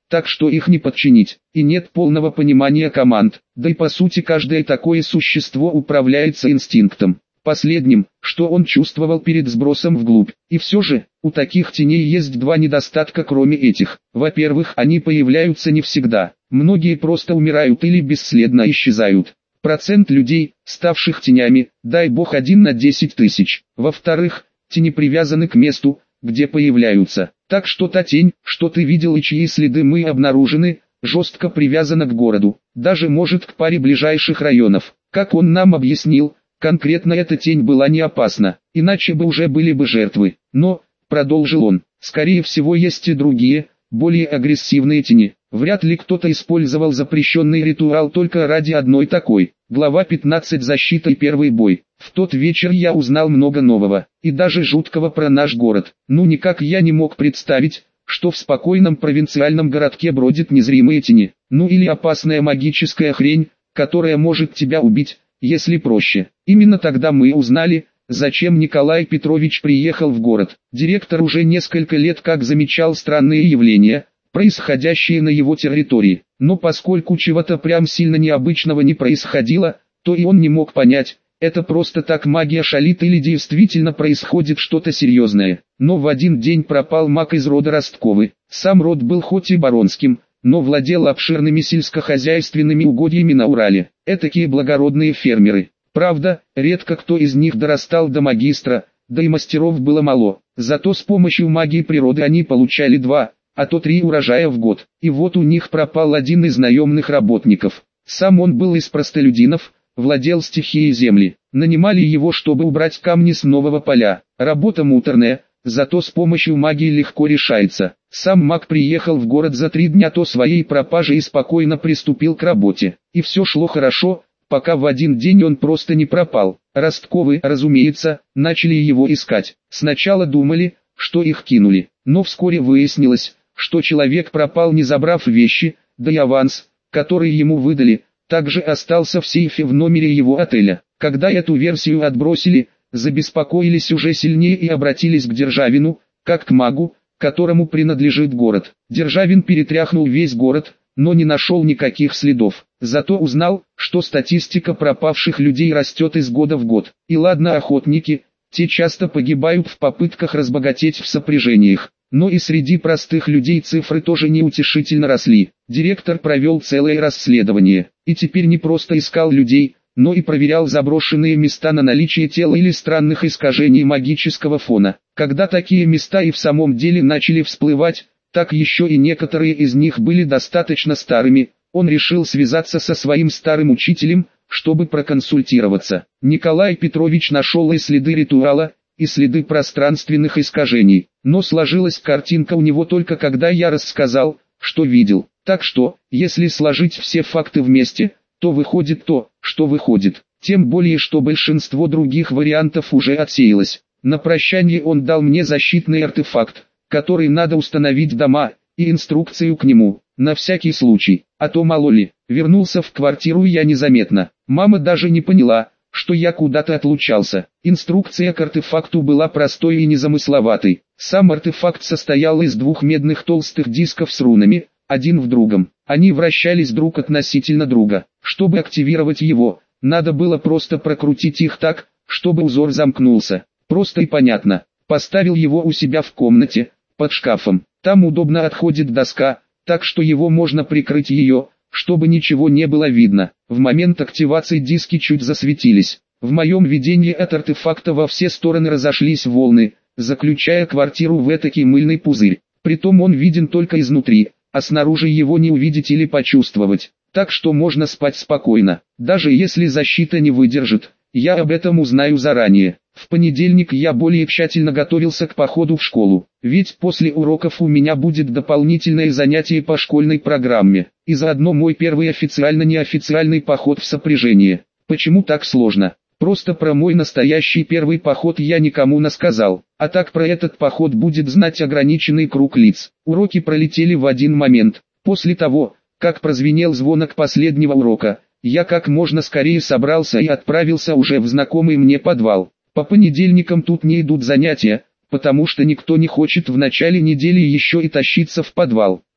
так что их не подчинить, и нет полного понимания команд, да и по сути каждое такое существо управляется инстинктом, последним, что он чувствовал перед сбросом вглубь. И все же, у таких теней есть два недостатка кроме этих. Во-первых, они появляются не всегда, многие просто умирают или бесследно исчезают. Процент людей, ставших тенями, дай бог 1 на 10 тысяч. Во-вторых, тени привязаны к месту, где появляются. Так что та тень, что ты видел и чьи следы мы обнаружены, жестко привязана к городу, даже может к паре ближайших районов. Как он нам объяснил, конкретно эта тень была не опасна, иначе бы уже были бы жертвы. Но, продолжил он, скорее всего есть и другие, более агрессивные тени. Вряд ли кто-то использовал запрещенный ритуал только ради одной такой. Глава 15. Защита и первый бой. В тот вечер я узнал много нового, и даже жуткого про наш город. Ну никак я не мог представить, что в спокойном провинциальном городке бродят незримые тени. Ну или опасная магическая хрень, которая может тебя убить, если проще. Именно тогда мы узнали, зачем Николай Петрович приехал в город. Директор уже несколько лет как замечал странные явления, происходящие на его территории. Но поскольку чего-то прям сильно необычного не происходило, то и он не мог понять, это просто так магия шалит или действительно происходит что-то серьезное. Но в один день пропал маг из рода Ростковы. Сам род был хоть и баронским, но владел обширными сельскохозяйственными угодьями на Урале. Этакие благородные фермеры. Правда, редко кто из них дорастал до магистра, да и мастеров было мало. Зато с помощью магии природы они получали 2, а то 3 урожая в год. И вот у них пропал один из наемных работников. Сам он был из простолюдинов, владел стихией земли. Нанимали его, чтобы убрать камни с нового поля. Работа муторная, зато с помощью магии легко решается. Сам маг приехал в город за 3 дня до своей пропажи и спокойно приступил к работе. И все шло хорошо, пока в один день он просто не пропал. Ростковы, разумеется, начали его искать. Сначала думали, что их кинули, но вскоре выяснилось, что человек пропал, не забрав вещи, да и аванс, который ему выдали, также остался в сейфе в номере его отеля. Когда эту версию отбросили, забеспокоились уже сильнее и обратились к Державину, как к магу, которому принадлежит город. Державин перетряхнул весь город, но не нашел никаких следов. Зато узнал, что статистика пропавших людей растет из года в год. И ладно охотники, те часто погибают в попытках разбогатеть в сопряжениях. Но и среди простых людей цифры тоже неутешительно росли. Директор провел целое расследование, и теперь не просто искал людей, но и проверял заброшенные места на наличие тела или странных искажений магического фона. Когда такие места и в самом деле начали всплывать, так еще и некоторые из них были достаточно старыми, он решил связаться со своим старым учителем, чтобы проконсультироваться. Николай Петрович нашел и следы ритуала, и следы пространственных искажений, но сложилась картинка у него только когда я рассказал, что видел. Так что, если сложить все факты вместе, то выходит то, что выходит. Тем более, что большинство других вариантов уже отсеялось. На прощание он дал мне защитный артефакт, который надо установить дома, и инструкцию к нему, на всякий случай, а то мало ли. Вернулся в квартиру я незаметно. Мама даже не поняла, что я куда-то отлучался. Инструкция к артефакту была простой и незамысловатой. Сам артефакт состоял из 2 медных толстых дисков с рунами, один в другом. Они вращались друг относительно друга. Чтобы активировать его, надо было просто прокрутить их так, чтобы узор замкнулся. Просто и понятно. Поставил его у себя в комнате, под шкафом. Там удобно отходит доска, так что его можно прикрыть ее, чтобы ничего не было видно. В момент активации диски чуть засветились. В моем видении от артефакта во все стороны разошлись волны, заключая квартиру в этакий мыльный пузырь. Притом он виден только изнутри, а снаружи его не увидеть или почувствовать. Так что можно спать спокойно. Даже если защита не выдержит, я об этом узнаю заранее. В понедельник я более тщательно готовился к походу в школу, ведь после уроков у меня будет дополнительное занятие по школьной программе, и заодно мой первый официально-неофициальный поход в сопряжение. Почему так сложно? Просто про мой настоящий первый поход я никому не сказал, а так про этот поход будет знать ограниченный круг лиц. Уроки пролетели в один момент. После того, как прозвенел звонок последнего урока, я как можно скорее собрался и отправился уже в знакомый мне подвал. По понедельникам тут не идут занятия, потому что никто не хочет в начале недели еще и тащиться в подвал.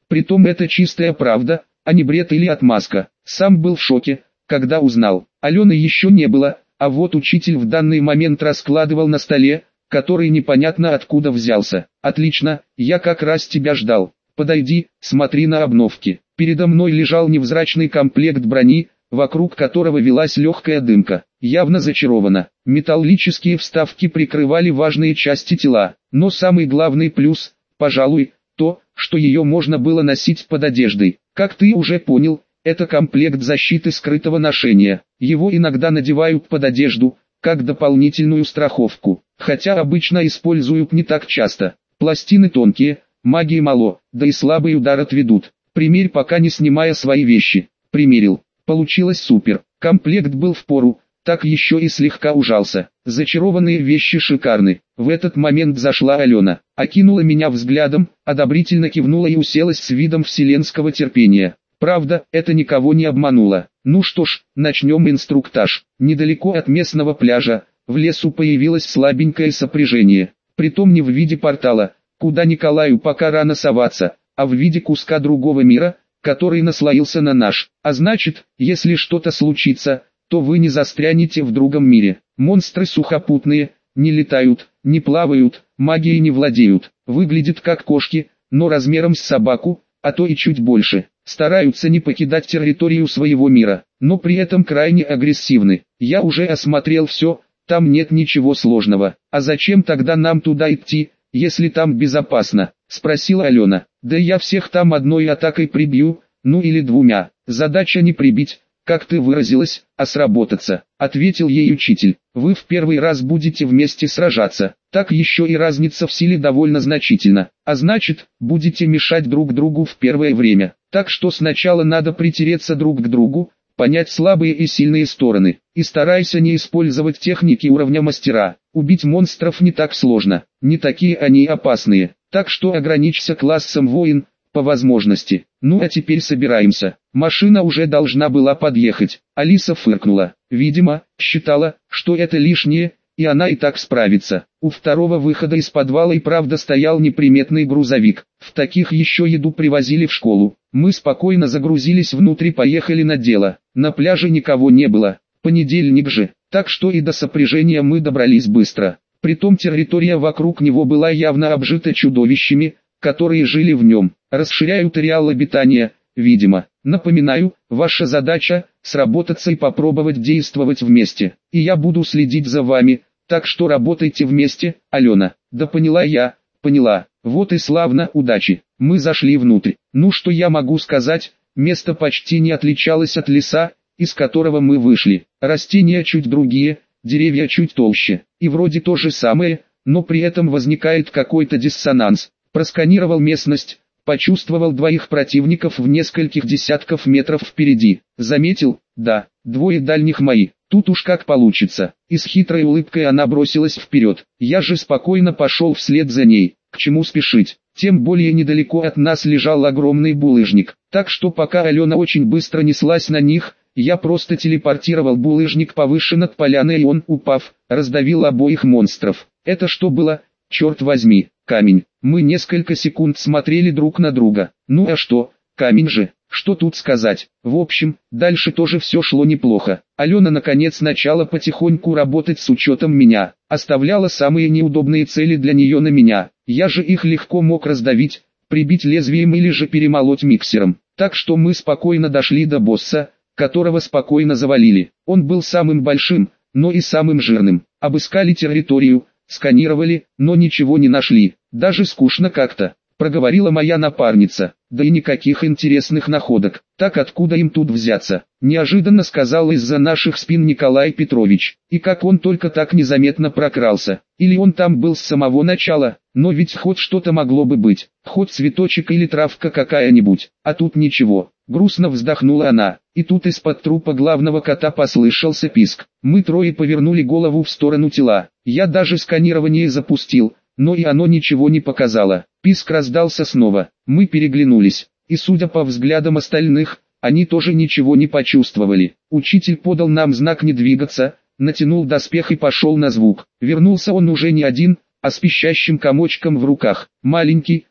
Притом это чистая правда, а не бред или отмазка. Сам был в шоке, когда узнал. Алены еще не было, а вот учитель в данный момент раскладывал на столе, который непонятно откуда взялся. «Отлично, я как раз тебя ждал. Подойди, смотри на обновки». Передо мной лежал невзрачный комплект брони, вокруг которого велась легкая дымка. Явно зачарована. Металлические вставки прикрывали важные части тела, но самый главный плюс, пожалуй, то, что ее можно было носить под одеждой. Как ты уже понял, это комплект защиты скрытого ношения. Его иногда надевают под одежду, как дополнительную страховку, хотя обычно используют не так часто. Пластины тонкие, магии мало, да и слабый удар отведут. Примерь, пока не снимая свои вещи. Примерил. Получилось супер. Комплект был впору, так еще и слегка ужался. Зачарованные вещи шикарны. В этот момент зашла Алена, окинула меня взглядом, одобрительно кивнула и уселась с видом вселенского терпения. Правда, это никого не обмануло. Ну что ж, начнем инструктаж. Недалеко от местного пляжа, в лесу появилось слабенькое сопряжение. Притом не в виде портала, куда Николаю пока рано соваться, а в виде куска другого мира, который наслоился на наш. А значит, если что-то случится, то вы не застрянете в другом мире. Монстры сухопутные, не летают, не плавают, магией не владеют, выглядят как кошки, но размером с собаку, а то и чуть больше. Стараются не покидать территорию своего мира, но при этом крайне агрессивны. Я уже осмотрел все, там нет ничего сложного. А зачем тогда нам туда идти, если там безопасно? Спросила Алена. Да я всех там одной атакой прибью, ну или двумя. Задача не прибить, как ты выразилась, а сработаться, ответил ей учитель. Вы в первый раз будете вместе сражаться, так еще и разница в силе довольно значительна, а значит, будете мешать друг другу в первое время. Так что сначала надо притереться друг к другу, понять слабые и сильные стороны, и старайся не использовать техники уровня мастера. Убить монстров не так сложно, не такие они опасные, так что ограничься классом воин, по возможности. Ну а теперь собираемся. Машина уже должна была подъехать. Алиса фыркнула. Видимо, считала, что это лишнее, и она и так справится. У второго выхода из подвала и правда стоял неприметный грузовик. В таких еще еду привозили в школу. Мы спокойно загрузились внутрь и поехали на дело. На пляже никого не было. Понедельник же, так что и до сопряжения мы добрались быстро. Притом территория вокруг него была явно обжита чудовищами, которые жили в нем. Расширяют ареал обитания, видимо. Напоминаю, ваша задача – сработаться и попробовать действовать вместе. И я буду следить за вами, так что работайте вместе, Алена. Да поняла я, поняла. Вот и славно, удачи. Мы зашли внутрь. Ну что я могу сказать, место почти не отличалось от леса, из которого мы вышли. Растения чуть другие, деревья чуть толще. И вроде то же самое, но при этом возникает какой-то диссонанс. Просканировал местность, почувствовал двоих противников в нескольких десятков метров впереди. Заметил, да, двое дальних мои. Тут уж как получится. И с хитрой улыбкой она бросилась вперед. Я же спокойно пошел вслед за ней. К чему спешить? Тем более недалеко от нас лежал огромный булыжник. Так что пока Алена очень быстро неслась на них, я просто телепортировал булыжник повыше над поляной, и он, упав, раздавил обоих монстров. Это что было? Черт возьми, камень. Мы несколько секунд смотрели друг на друга. Ну а что, камень же, что тут сказать. В общем, дальше тоже все шло неплохо. Алена наконец начала потихоньку работать с учетом меня. Оставляла самые неудобные цели для нее на меня. Я же их легко мог раздавить, прибить лезвием или же перемолоть миксером. Так что мы спокойно дошли до босса, которого спокойно завалили. Он был самым большим, но и самым жирным. Обыскали территорию, сканировали, но ничего не нашли. Даже скучно как-то, проговорила моя напарница. Да и никаких интересных находок. Так откуда им тут взяться? Неожиданно сказал из-за наших спин Николай Петрович. И как он только так незаметно прокрался. Или он там был с самого начала? Но ведь хоть что-то могло бы быть. Хоть цветочек или травка какая-нибудь. А тут ничего. Грустно вздохнула она. И тут из-под трупа главного кота послышался писк. Мы трое повернули голову в сторону тела. Я даже сканирование запустил, но и оно ничего не показало. Писк раздался снова. Мы переглянулись, и судя по взглядам остальных, они тоже ничего не почувствовали. Учитель подал нам знак не двигаться, натянул доспех и пошел на звук. Вернулся он уже не один, а с пищащим комочком в руках. Маленький,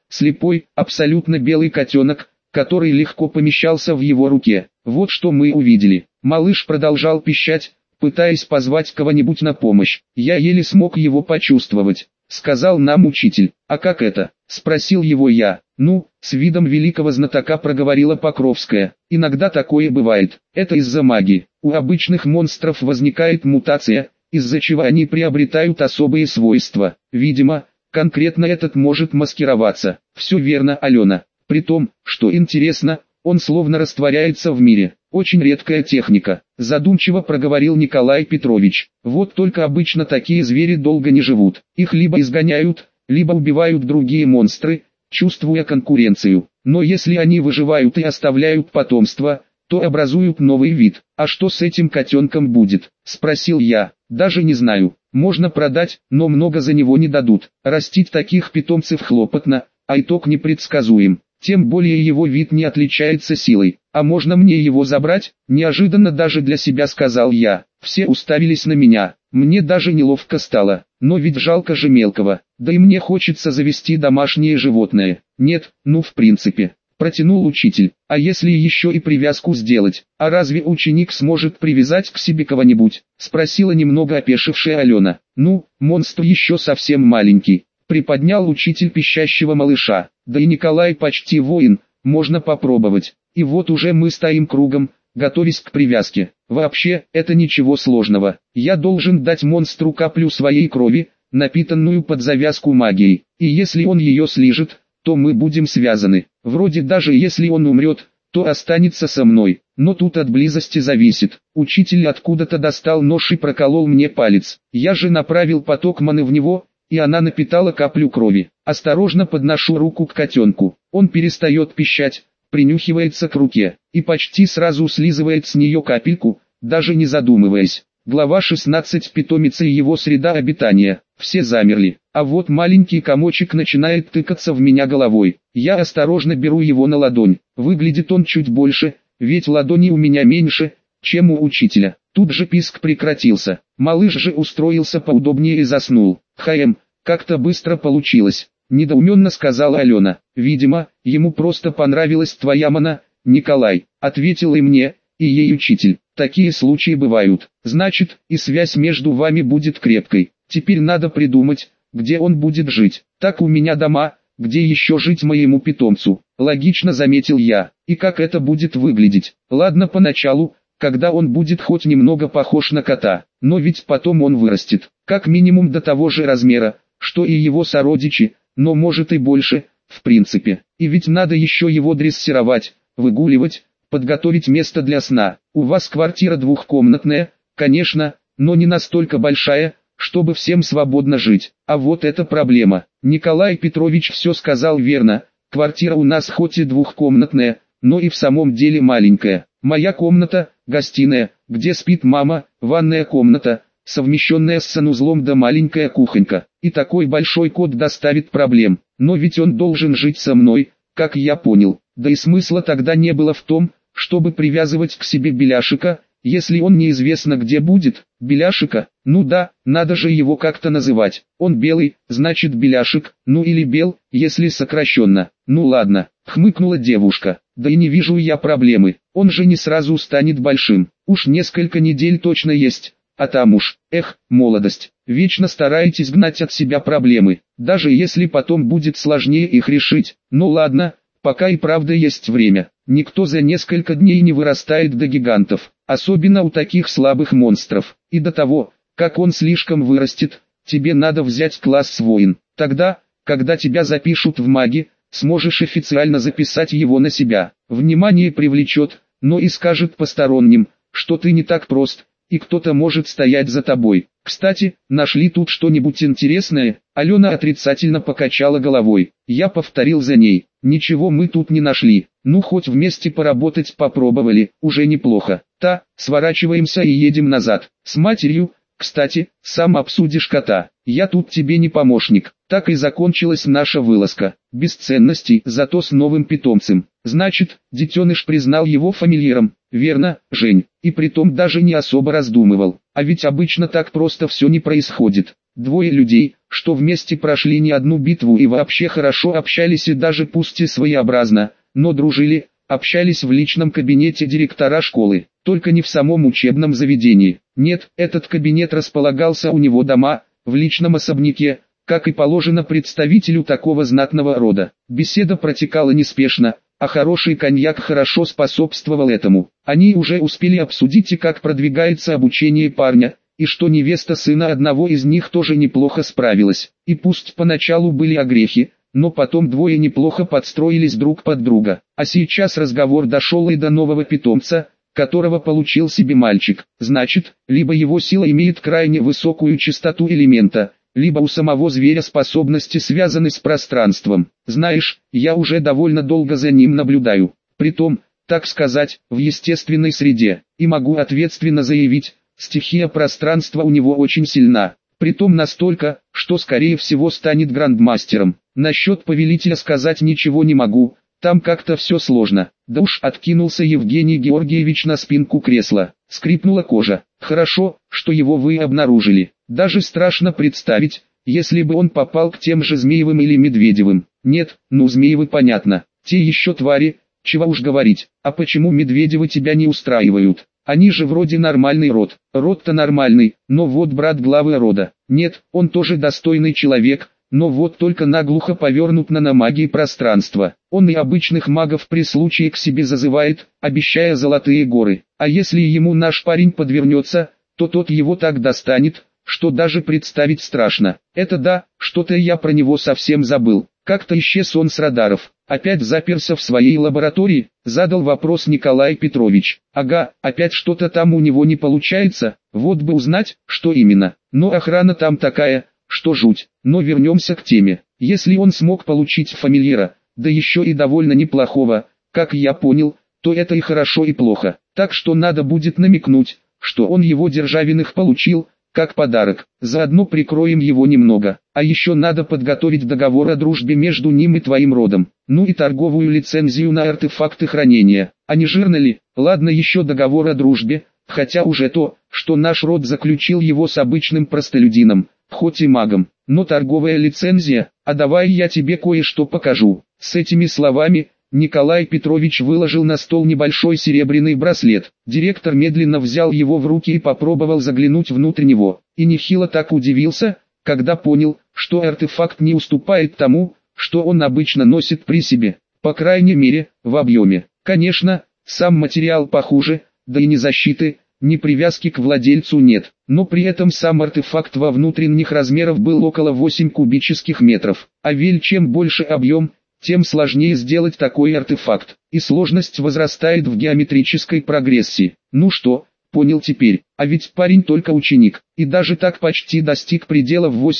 слепой, абсолютно белый котенок, который легко помещался в его руке. Вот что мы увидели. Малыш продолжал пищать, пытаясь позвать кого-нибудь на помощь. Я еле смог его почувствовать. Сказал нам учитель. А как это? Спросил его я. Ну, с видом великого знатока проговорила Покровская. Иногда такое бывает. Это из-за магии. У обычных монстров возникает мутация, из-за чего они приобретают особые свойства. Видимо, конкретно этот может маскироваться. Все верно, Алена. При том, что интересно, он словно растворяется в мире. Очень редкая техника. Задумчиво проговорил Николай Петрович. Вот только обычно такие звери долго не живут. Их либо изгоняют, либо убивают другие монстры, чувствуя конкуренцию. Но если они выживают и оставляют потомство, то образуют новый вид. А что с этим котенком будет? Спросил я. Даже не знаю. Можно продать, но много за него не дадут. Растить таких питомцев хлопотно, а итог непредсказуем. Тем более его вид не отличается силой. А можно мне его забрать? Неожиданно даже для себя сказал я. Все уставились на меня. Мне даже неловко стало. Но ведь жалко же мелкого. Да и мне хочется завести домашнее животное. Нет, ну в принципе. Протянул учитель. А если еще и привязку сделать? А разве ученик сможет привязать к себе кого-нибудь? Спросила немного опешившая Алена. Ну, монстр еще совсем маленький. Приподнял учитель пищащего малыша. Да и Николай почти воин, можно попробовать. И вот уже мы стоим кругом, готовясь к привязке. Вообще, это ничего сложного. Я должен дать монстру каплю своей крови, напитанную под завязку магией. И если он ее слижет, то мы будем связаны. Вроде даже если он умрет, то останется со мной. Но тут от близости зависит. Учитель откуда-то достал нож и проколол мне палец. Я же направил поток маны в него, и она напитала каплю крови. Осторожно подношу руку к котенку. Он перестает пищать, принюхивается к руке, и почти сразу слизывает с нее капельку, даже не задумываясь. Глава 16. Питомец и его среда обитания. Все замерли, а вот маленький комочек начинает тыкаться в меня головой. Я осторожно беру его на ладонь. Выглядит он чуть больше, ведь ладони у меня меньше, чем у учителя. Тут же писк прекратился. Малыш же устроился поудобнее и заснул. Как-то быстро получилось. Недоуменно сказала Алена. Видимо, ему просто понравилась твоя мана, Николай. Ответил и мне, и ей учитель. Такие случаи бывают. Значит, и связь между вами будет крепкой. Теперь надо придумать, где он будет жить. Так у меня дома, где еще жить моему питомцу. Логично заметил я. И как это будет выглядеть? Ладно, поначалу, когда он будет хоть немного похож на кота. Но ведь потом он вырастет. Как минимум до того же размера, что и его сородичи, но может и больше, в принципе. И ведь надо еще его дрессировать, выгуливать, подготовить место для сна. У вас квартира двухкомнатная, конечно, но не настолько большая, чтобы всем свободно жить. А вот это проблема. Николай Петрович все сказал верно. Квартира у нас хоть и двухкомнатная, но и в самом деле маленькая. Моя комната, гостиная, где спит мама, ванная комната, совмещенная с санузлом да маленькая кухонька. И такой большой кот доставит проблем. Но ведь он должен жить со мной, как я понял. Да и смысла тогда не было в том, чтобы привязывать к себе Беляшика, если он неизвестно где будет. Беляшика, ну да, надо же его как-то называть. Он белый, значит Беляшик, ну или Бел, если сокращенно. Ну ладно, хмыкнула девушка. Да и не вижу я проблемы, он же не сразу станет большим. Уж несколько недель точно есть. А там уж, молодость, вечно стараетесь гнать от себя проблемы, даже если потом будет сложнее их решить. Ну ладно, пока и правда есть время. Никто за несколько дней не вырастает до гигантов, особенно у таких слабых монстров. И до того, как он слишком вырастет, тебе надо взять класс воин. Тогда, когда тебя запишут в маги, сможешь официально записать его на себя. Внимание привлечет, но и скажет посторонним, что ты не так прост, и кто-то может стоять за тобой. Кстати, нашли тут что-нибудь интересное? Алена отрицательно покачала головой. Я повторил за ней. Ничего мы тут не нашли. Ну хоть вместе поработать попробовали, уже неплохо. Сворачиваемся и едем назад. С матерью, кстати, сам обсудишь кота. Я тут тебе не помощник. Так и закончилась наша вылазка. Без ценностей, зато с новым питомцем. Значит, детеныш признал его фамильяром. Верно, Жень, и притом даже не особо раздумывал. А ведь обычно так просто все не происходит. Двое людей, что вместе прошли не одну битву и вообще хорошо общались и даже пусть и своеобразно, но дружили, общались в личном кабинете директора школы, только не в самом учебном заведении. Нет, этот кабинет располагался у него дома, в личном особняке, как и положено представителю такого знатного рода. Беседа протекала неспешно, а хороший коньяк хорошо способствовал этому. Они уже успели обсудить и как продвигается обучение парня, и что невеста сына одного из них тоже неплохо справилась. И пусть поначалу были огрехи, но потом двое неплохо подстроились друг под друга. А сейчас разговор дошел и до нового питомца, которого получил себе мальчик. Значит, либо его сила имеет крайне высокую частоту элемента, либо у самого зверя способности связаны с пространством. Знаешь, я уже довольно долго за ним наблюдаю. Притом, так сказать, в естественной среде. И могу ответственно заявить, стихия пространства у него очень сильна. Притом настолько, что скорее всего станет грандмастером. Насчет повелителя сказать ничего не могу, там как-то все сложно. Да уж, откинулся Евгений Георгиевич на спинку кресла. Скрипнула кожа. Хорошо, что его вы обнаружили. Даже страшно представить, если бы он попал к тем же Змеевым или Медведевым. Нет, ну Змеевы понятно. Те еще твари, чего уж говорить. А почему Медведевы тебя не устраивают? Они же вроде нормальный род. Род-то нормальный, но вот брат главы рода. Нет, он тоже достойный человек, но вот только наглухо повернут на магии пространства. Он и обычных магов при случае к себе зазывает, обещая золотые горы. А если ему наш парень подвернется, то тот его так достанет, что даже представить страшно. Это да, что-то я про него совсем забыл. Как-то исчез он с радаров. Опять заперся в своей лаборатории, задал вопрос Николай Петрович. Ага, опять что-то там у него не получается, вот бы узнать, что именно. Но охрана там такая, что жуть. Но вернемся к теме. Если он смог получить фамильяра, да еще и довольно неплохого, как я понял, то это и хорошо и плохо. Так что надо будет намекнуть, что он его державиных получил, как подарок. Заодно прикроем его немного. А еще надо подготовить договор о дружбе между ним и твоим родом. Ну и торговую лицензию на артефакты хранения. А не жирно ли? Ладно, еще договор о дружбе, хотя уже то, что наш род заключил его с обычным простолюдином, хоть и магом. Но торговая лицензия, а давай я тебе кое-что покажу. С этими словами Николай Петрович выложил на стол небольшой серебряный браслет. Директор медленно взял его в руки и попробовал заглянуть внутрь него. И нехило так удивился, когда понял, что артефакт не уступает тому, что он обычно носит при себе. По крайней мере, в объеме. Конечно, сам материал похуже, да и ни защиты, ни привязки к владельцу нет. Но при этом сам артефакт во внутренних размерах был около 8 кубических метров. А ведь чем больше объем, тем сложнее сделать такой артефакт, и сложность возрастает в геометрической прогрессии. Ну что, понял теперь, а ведь парень только ученик, и даже так почти достиг предела в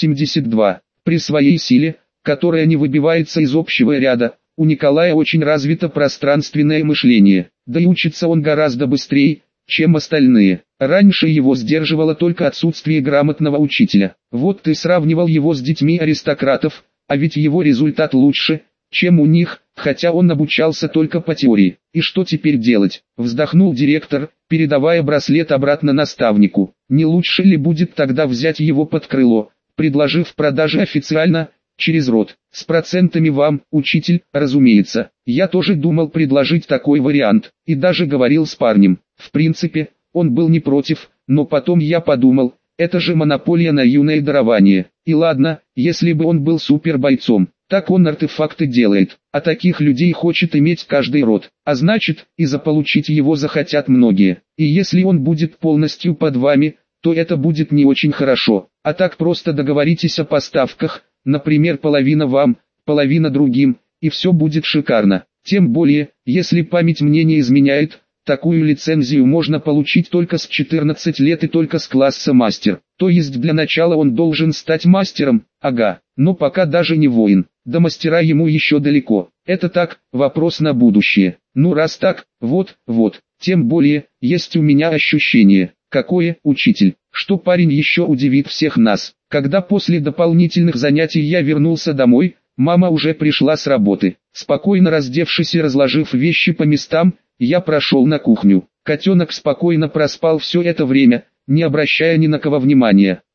8,82. При своей силе, которая не выбивается из общего ряда, у Николая очень развито пространственное мышление, да и учится он гораздо быстрее, чем остальные. Раньше его сдерживало только отсутствие грамотного учителя. Вот ты сравнивал его с детьми аристократов, а ведь его результат лучше, чем у них, хотя он обучался только по теории. И что теперь делать? Вздохнул директор, передавая браслет обратно наставнику. Не лучше ли будет тогда взять его под крыло, предложив продажи официально, через род, с процентами вам, учитель, разумеется. Я тоже думал предложить такой вариант, и даже говорил с парнем. В принципе, он был не против, но потом я подумал, это же монополия на юное дарование. И ладно, если бы он был супербойцом, так он артефакты делает, а таких людей хочет иметь каждый род, а значит, и заполучить его захотят многие. И если он будет полностью под вами, то это будет не очень хорошо. А так просто договоритесь о поставках, например, половина вам, половина другим, и все будет шикарно. Тем более, если память мне не изменяет, такую лицензию можно получить только с 14 лет и только с класса мастер. То есть для начала он должен стать мастером, ага, но пока даже не воин. До мастера ему еще далеко. Это так, вопрос на будущее. Ну раз так, вот. Тем более, есть у меня ощущение. Какое, учитель, что парень еще удивит всех нас. Когда после дополнительных занятий я вернулся домой, мама уже пришла с работы. Спокойно раздевшись и разложив вещи по местам, я прошел на кухню. Котенок спокойно проспал все это время, не обращая ни на кого внимания. О,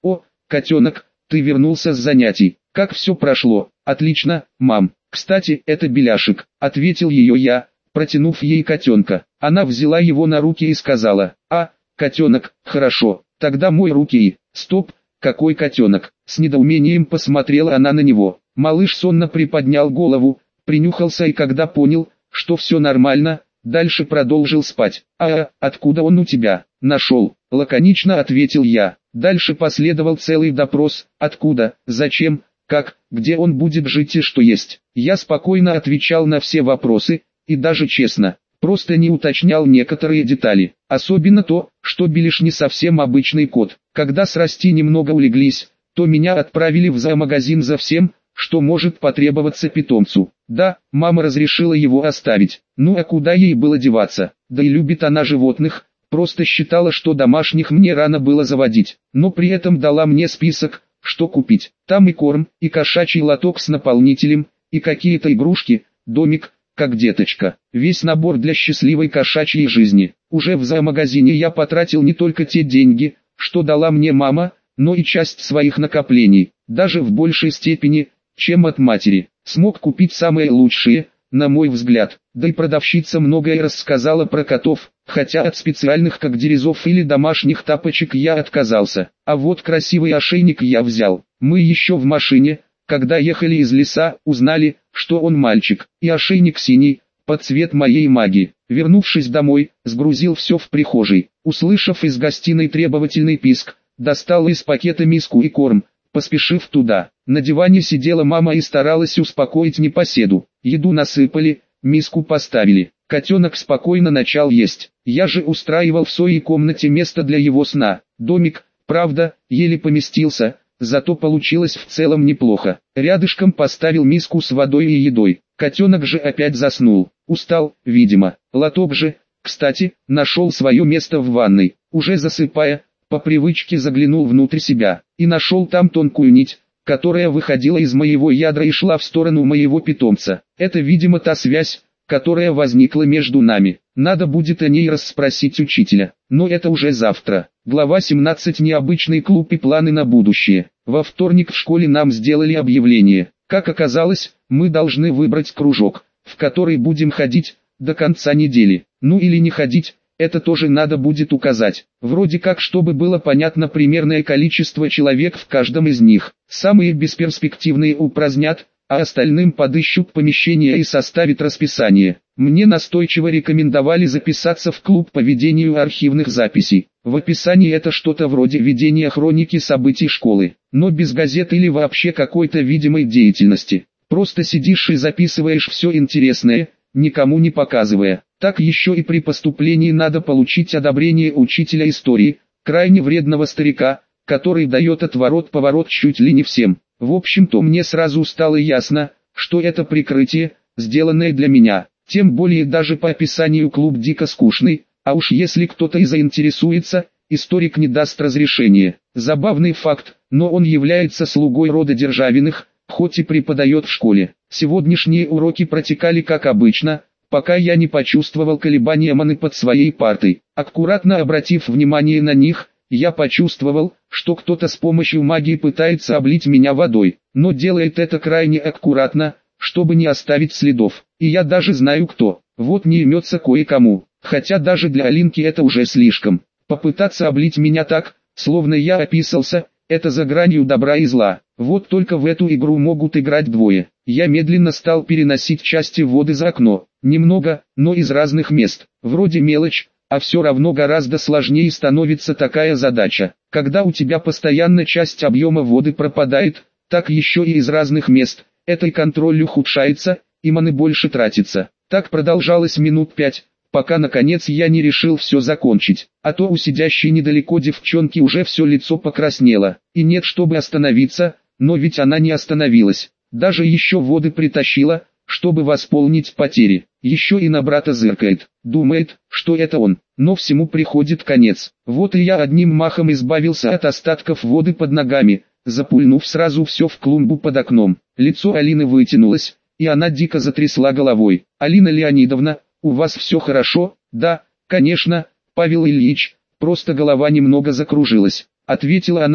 котенок, ты вернулся с занятий. Как все прошло? Отлично, мам. Кстати, это Беляшек, ответил ее я, протянув ей котенка. Она взяла его на руки и сказала: а, котенок, хорошо, тогда мой руки и... Стоп, какой котенок? С недоумением посмотрела она на него. Малыш сонно приподнял голову, принюхался и когда понял, что все нормально, дальше продолжил спать. Откуда он у тебя? Нашел, лаконично ответил я. Дальше последовал целый допрос: откуда, зачем, как, где он будет жить и что есть. Я спокойно отвечал на все вопросы, и даже честно, просто не уточнял некоторые детали. Особенно то, что Беляш не совсем обычный кот. Когда срасти немного улеглись, то меня отправили в зоомагазин за всем, что может потребоваться питомцу. Да, мама разрешила его оставить. Ну а куда ей было деваться? Да и любит она животных, просто считала, что домашних мне рано было заводить. Но при этом дала мне список, что купить. Там и корм, и кошачий лоток с наполнителем, и какие-то игрушки, домик, как деточка. Весь набор для счастливой кошачьей жизни. Уже в зоомагазине я потратил не только те деньги, что дала мне мама, но и часть своих накоплений, даже в большей степени, чем от матери. Смог купить самые лучшие, на мой взгляд, да и продавщица многое рассказала про котов, хотя от специальных когдерезов или домашних тапочек я отказался. А вот красивый ошейник я взял. Мы еще в машине, когда ехали из леса, узнали, что он мальчик, и ошейник синий, под цвет моей магии. Вернувшись домой, сгрузил все в прихожей. Услышав из гостиной требовательный писк, достал из пакета миску и корм, поспешив туда. На диване сидела мама и старалась успокоить непоседу. Еду насыпали, миску поставили. Котенок спокойно начал есть. Я же устраивал в своей комнате место для его сна. Домик, правда, еле поместился, зато получилось в целом неплохо. Рядышком поставил миску с водой и едой. Котенок же опять заснул. Устал, видимо. Лоток же, кстати, нашел свое место в ванной. Уже засыпая, по привычке заглянул внутрь себя. И нашел там тонкую нить, которая выходила из моего ядра и шла в сторону моего питомца. Это, видимо, та связь, которая возникла между нами. Надо будет о ней расспросить учителя. Но это уже завтра. Глава 17. Необычный клуб и планы на будущее. Во вторник в школе нам сделали объявление. Как оказалось, мы должны выбрать кружок, в который будем ходить до конца недели. Ну или не ходить, это тоже надо будет указать. Вроде как, чтобы было понятно примерное количество человек в каждом из них. Самые бесперспективные упразднят, а остальным подыщут помещение и составят расписание. Мне настойчиво рекомендовали записаться в клуб по ведению архивных записей. В описании это что-то вроде ведения хроники событий школы, но без газет или вообще какой-то видимой деятельности. Просто сидишь и записываешь все интересное, никому не показывая. Так еще и при поступлении надо получить одобрение учителя истории, крайне вредного старика, который дает отворот-поворот чуть ли не всем. В общем-то мне сразу стало ясно, что это прикрытие, сделанное для меня. Тем более даже по описанию клуб дико скучный, а уж если кто-то и заинтересуется, историк не даст разрешения. Забавный факт, но он является слугой рода Державиных, хоть и преподает в школе. Сегодняшние уроки протекали как обычно, пока я не почувствовал колебания маны под своей партой. Аккуратно обратив внимание на них, я почувствовал, что кто-то с помощью магии пытается облить меня водой, но делает это крайне аккуратно, чтобы не оставить следов. И я даже знаю кто. Вот не имется кое-кому, хотя даже для Алинки это уже слишком. Попытаться облить меня так, словно я описался, это за гранью добра и зла. Вот только в эту игру могут играть двое. Я медленно стал переносить части воды за окно. Немного, но из разных мест. Вроде мелочь, а все равно гораздо сложнее становится такая задача. Когда у тебя постоянно часть объема воды пропадает, так еще и из разных мест, это и контроль ухудшается, и маны больше тратится. Так продолжалось минут 5, пока наконец я не решил все закончить. А то у сидящей недалеко девчонки уже все лицо покраснело. И нет, чтобы остановиться, но ведь она не остановилась. Даже еще воды притащила, чтобы восполнить потери. Еще и на брата зыркает. Думает, что это он. Но всему приходит конец. Вот и я одним махом избавился от остатков воды под ногами, запульнув сразу все в клумбу под окном. Лицо Алины вытянулось, и она дико затрясла головой. «Алина Леонидовна, у вас все хорошо?» «Да, конечно, Павел Ильич, просто голова немного закружилась», ответила она,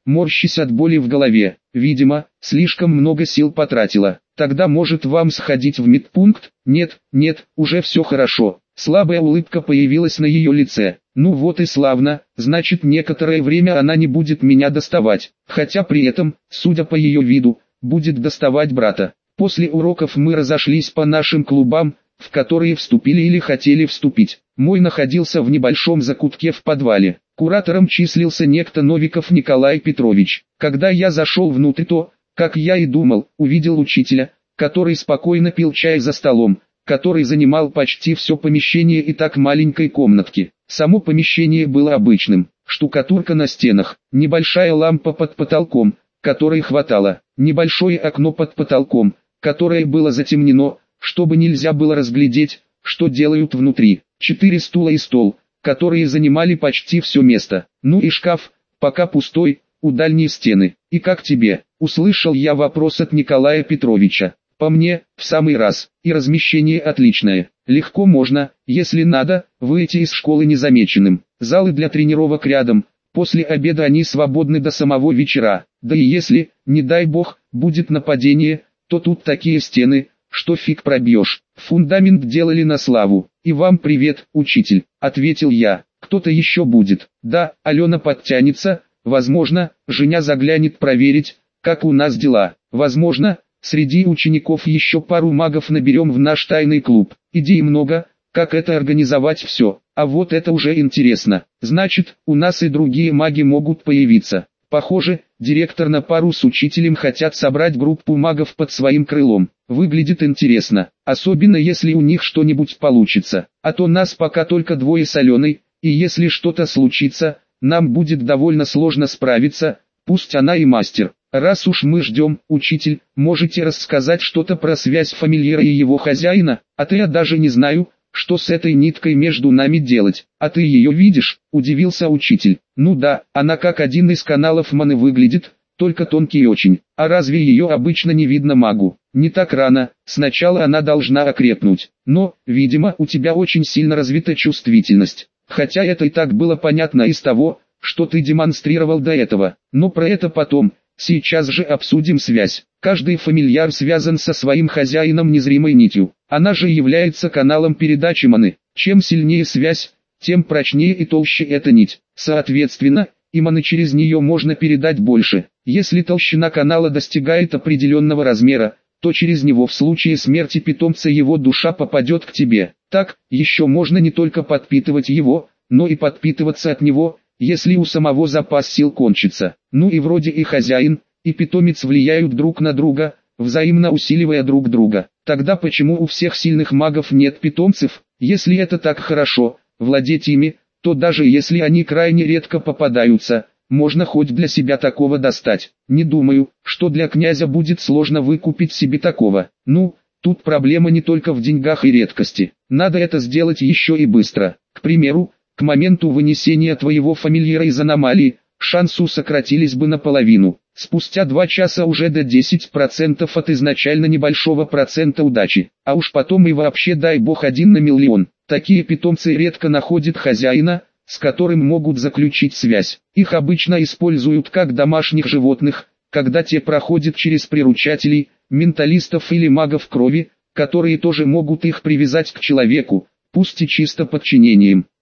морщась от боли в голове. Видимо, слишком много сил потратила. Тогда может вам сходить в медпункт? Нет, уже все хорошо. Слабая улыбка появилась на ее лице. Ну вот и славно, значит некоторое время она не будет меня доставать. Хотя при этом, судя по ее виду, будет доставать брата. После уроков мы разошлись по нашим клубам, в которые вступили или хотели вступить. Мой находился в небольшом закутке в подвале. Куратором числился некто Новиков Николай Петрович. Когда я зашел внутрь, то, как я и думал, увидел учителя, который спокойно пил чай за столом, который занимал почти все помещение и так маленькой комнатки. Само помещение было обычным. Штукатурка на стенах, небольшая лампа под потолком, которой хватало, небольшое окно под потолком, которое было затемнено, чтобы нельзя было разглядеть, что делают внутри. 4 стула и стол, которые занимали почти все место. Ну и шкаф, пока пустой, у дальней стены. «И как тебе?» – услышал я вопрос от Николая Петровича. «По мне, в самый раз, и размещение отличное. Легко можно, если надо, выйти из школы незамеченным. Залы для тренировок рядом, после обеда они свободны до самого вечера. Да и если, не дай бог, будет нападение, то тут такие стены, что фиг пробьешь. Фундамент делали на славу. И вам привет, учитель», — ответил я. «Кто-то еще будет?» «Да, Алена подтянется, возможно, Женя заглянет проверить, как у нас дела. Возможно, среди учеников еще пару магов наберем в наш тайный клуб. Идей много, как это организовать все. А вот это уже интересно. Значит, у нас и другие маги могут появиться. Похоже, директор на пару с учителем хотят собрать группу магов под своим крылом. Выглядит интересно, особенно если у них что-нибудь получится. А то нас пока только двое с Аленой, и если что-то случится, нам будет довольно сложно справиться, пусть она и мастер. Раз уж мы ждем, учитель, можете рассказать что-то про связь фамильяра и его хозяина? А то я даже не знаю, что с этой ниткой между нами делать. А ты ее видишь? Удивился учитель. Ну да, она как один из каналов маны выглядит, только тонкий очень. А разве ее обычно не видно магу? Не так рано, сначала она должна окрепнуть. Но, видимо, у тебя очень сильно развита чувствительность. Хотя это и так было понятно из того, что ты демонстрировал до этого. Но про это потом. Сейчас же обсудим связь. Каждый фамильяр связан со своим хозяином незримой нитью. Она же является каналом передачи маны. Чем сильнее связь, тем прочнее и толще эта нить. Соответственно, и маны через нее можно передать больше. Если толщина канала достигает определенного размера, то через него в случае смерти питомца его душа попадет к тебе. Так, еще можно не только подпитывать его, но и подпитываться от него, если у самого запас сил кончится. Ну и вроде и хозяин, и питомец влияют друг на друга, взаимно усиливая друг друга. Тогда почему у всех сильных магов нет питомцев? Если это так хорошо, владеть ими, то даже если они крайне редко попадаются, можно хоть для себя такого достать. Не думаю, что для князя будет сложно выкупить себе такого. Ну, тут проблема не только в деньгах и редкости. Надо это сделать еще и быстро. К примеру, к моменту вынесения твоего фамильяра из аномалии, шансы сократились бы наполовину. Спустя 2 часа уже до 10% от изначально небольшого процента удачи. А уж потом и вообще дай бог 1 на миллион. Такие питомцы редко находят хозяина, с которым могут заключить связь. Их обычно используют как домашних животных, когда те проходят через приручателей, менталистов или магов крови, которые тоже могут их привязать к человеку, пусть и чисто подчинением.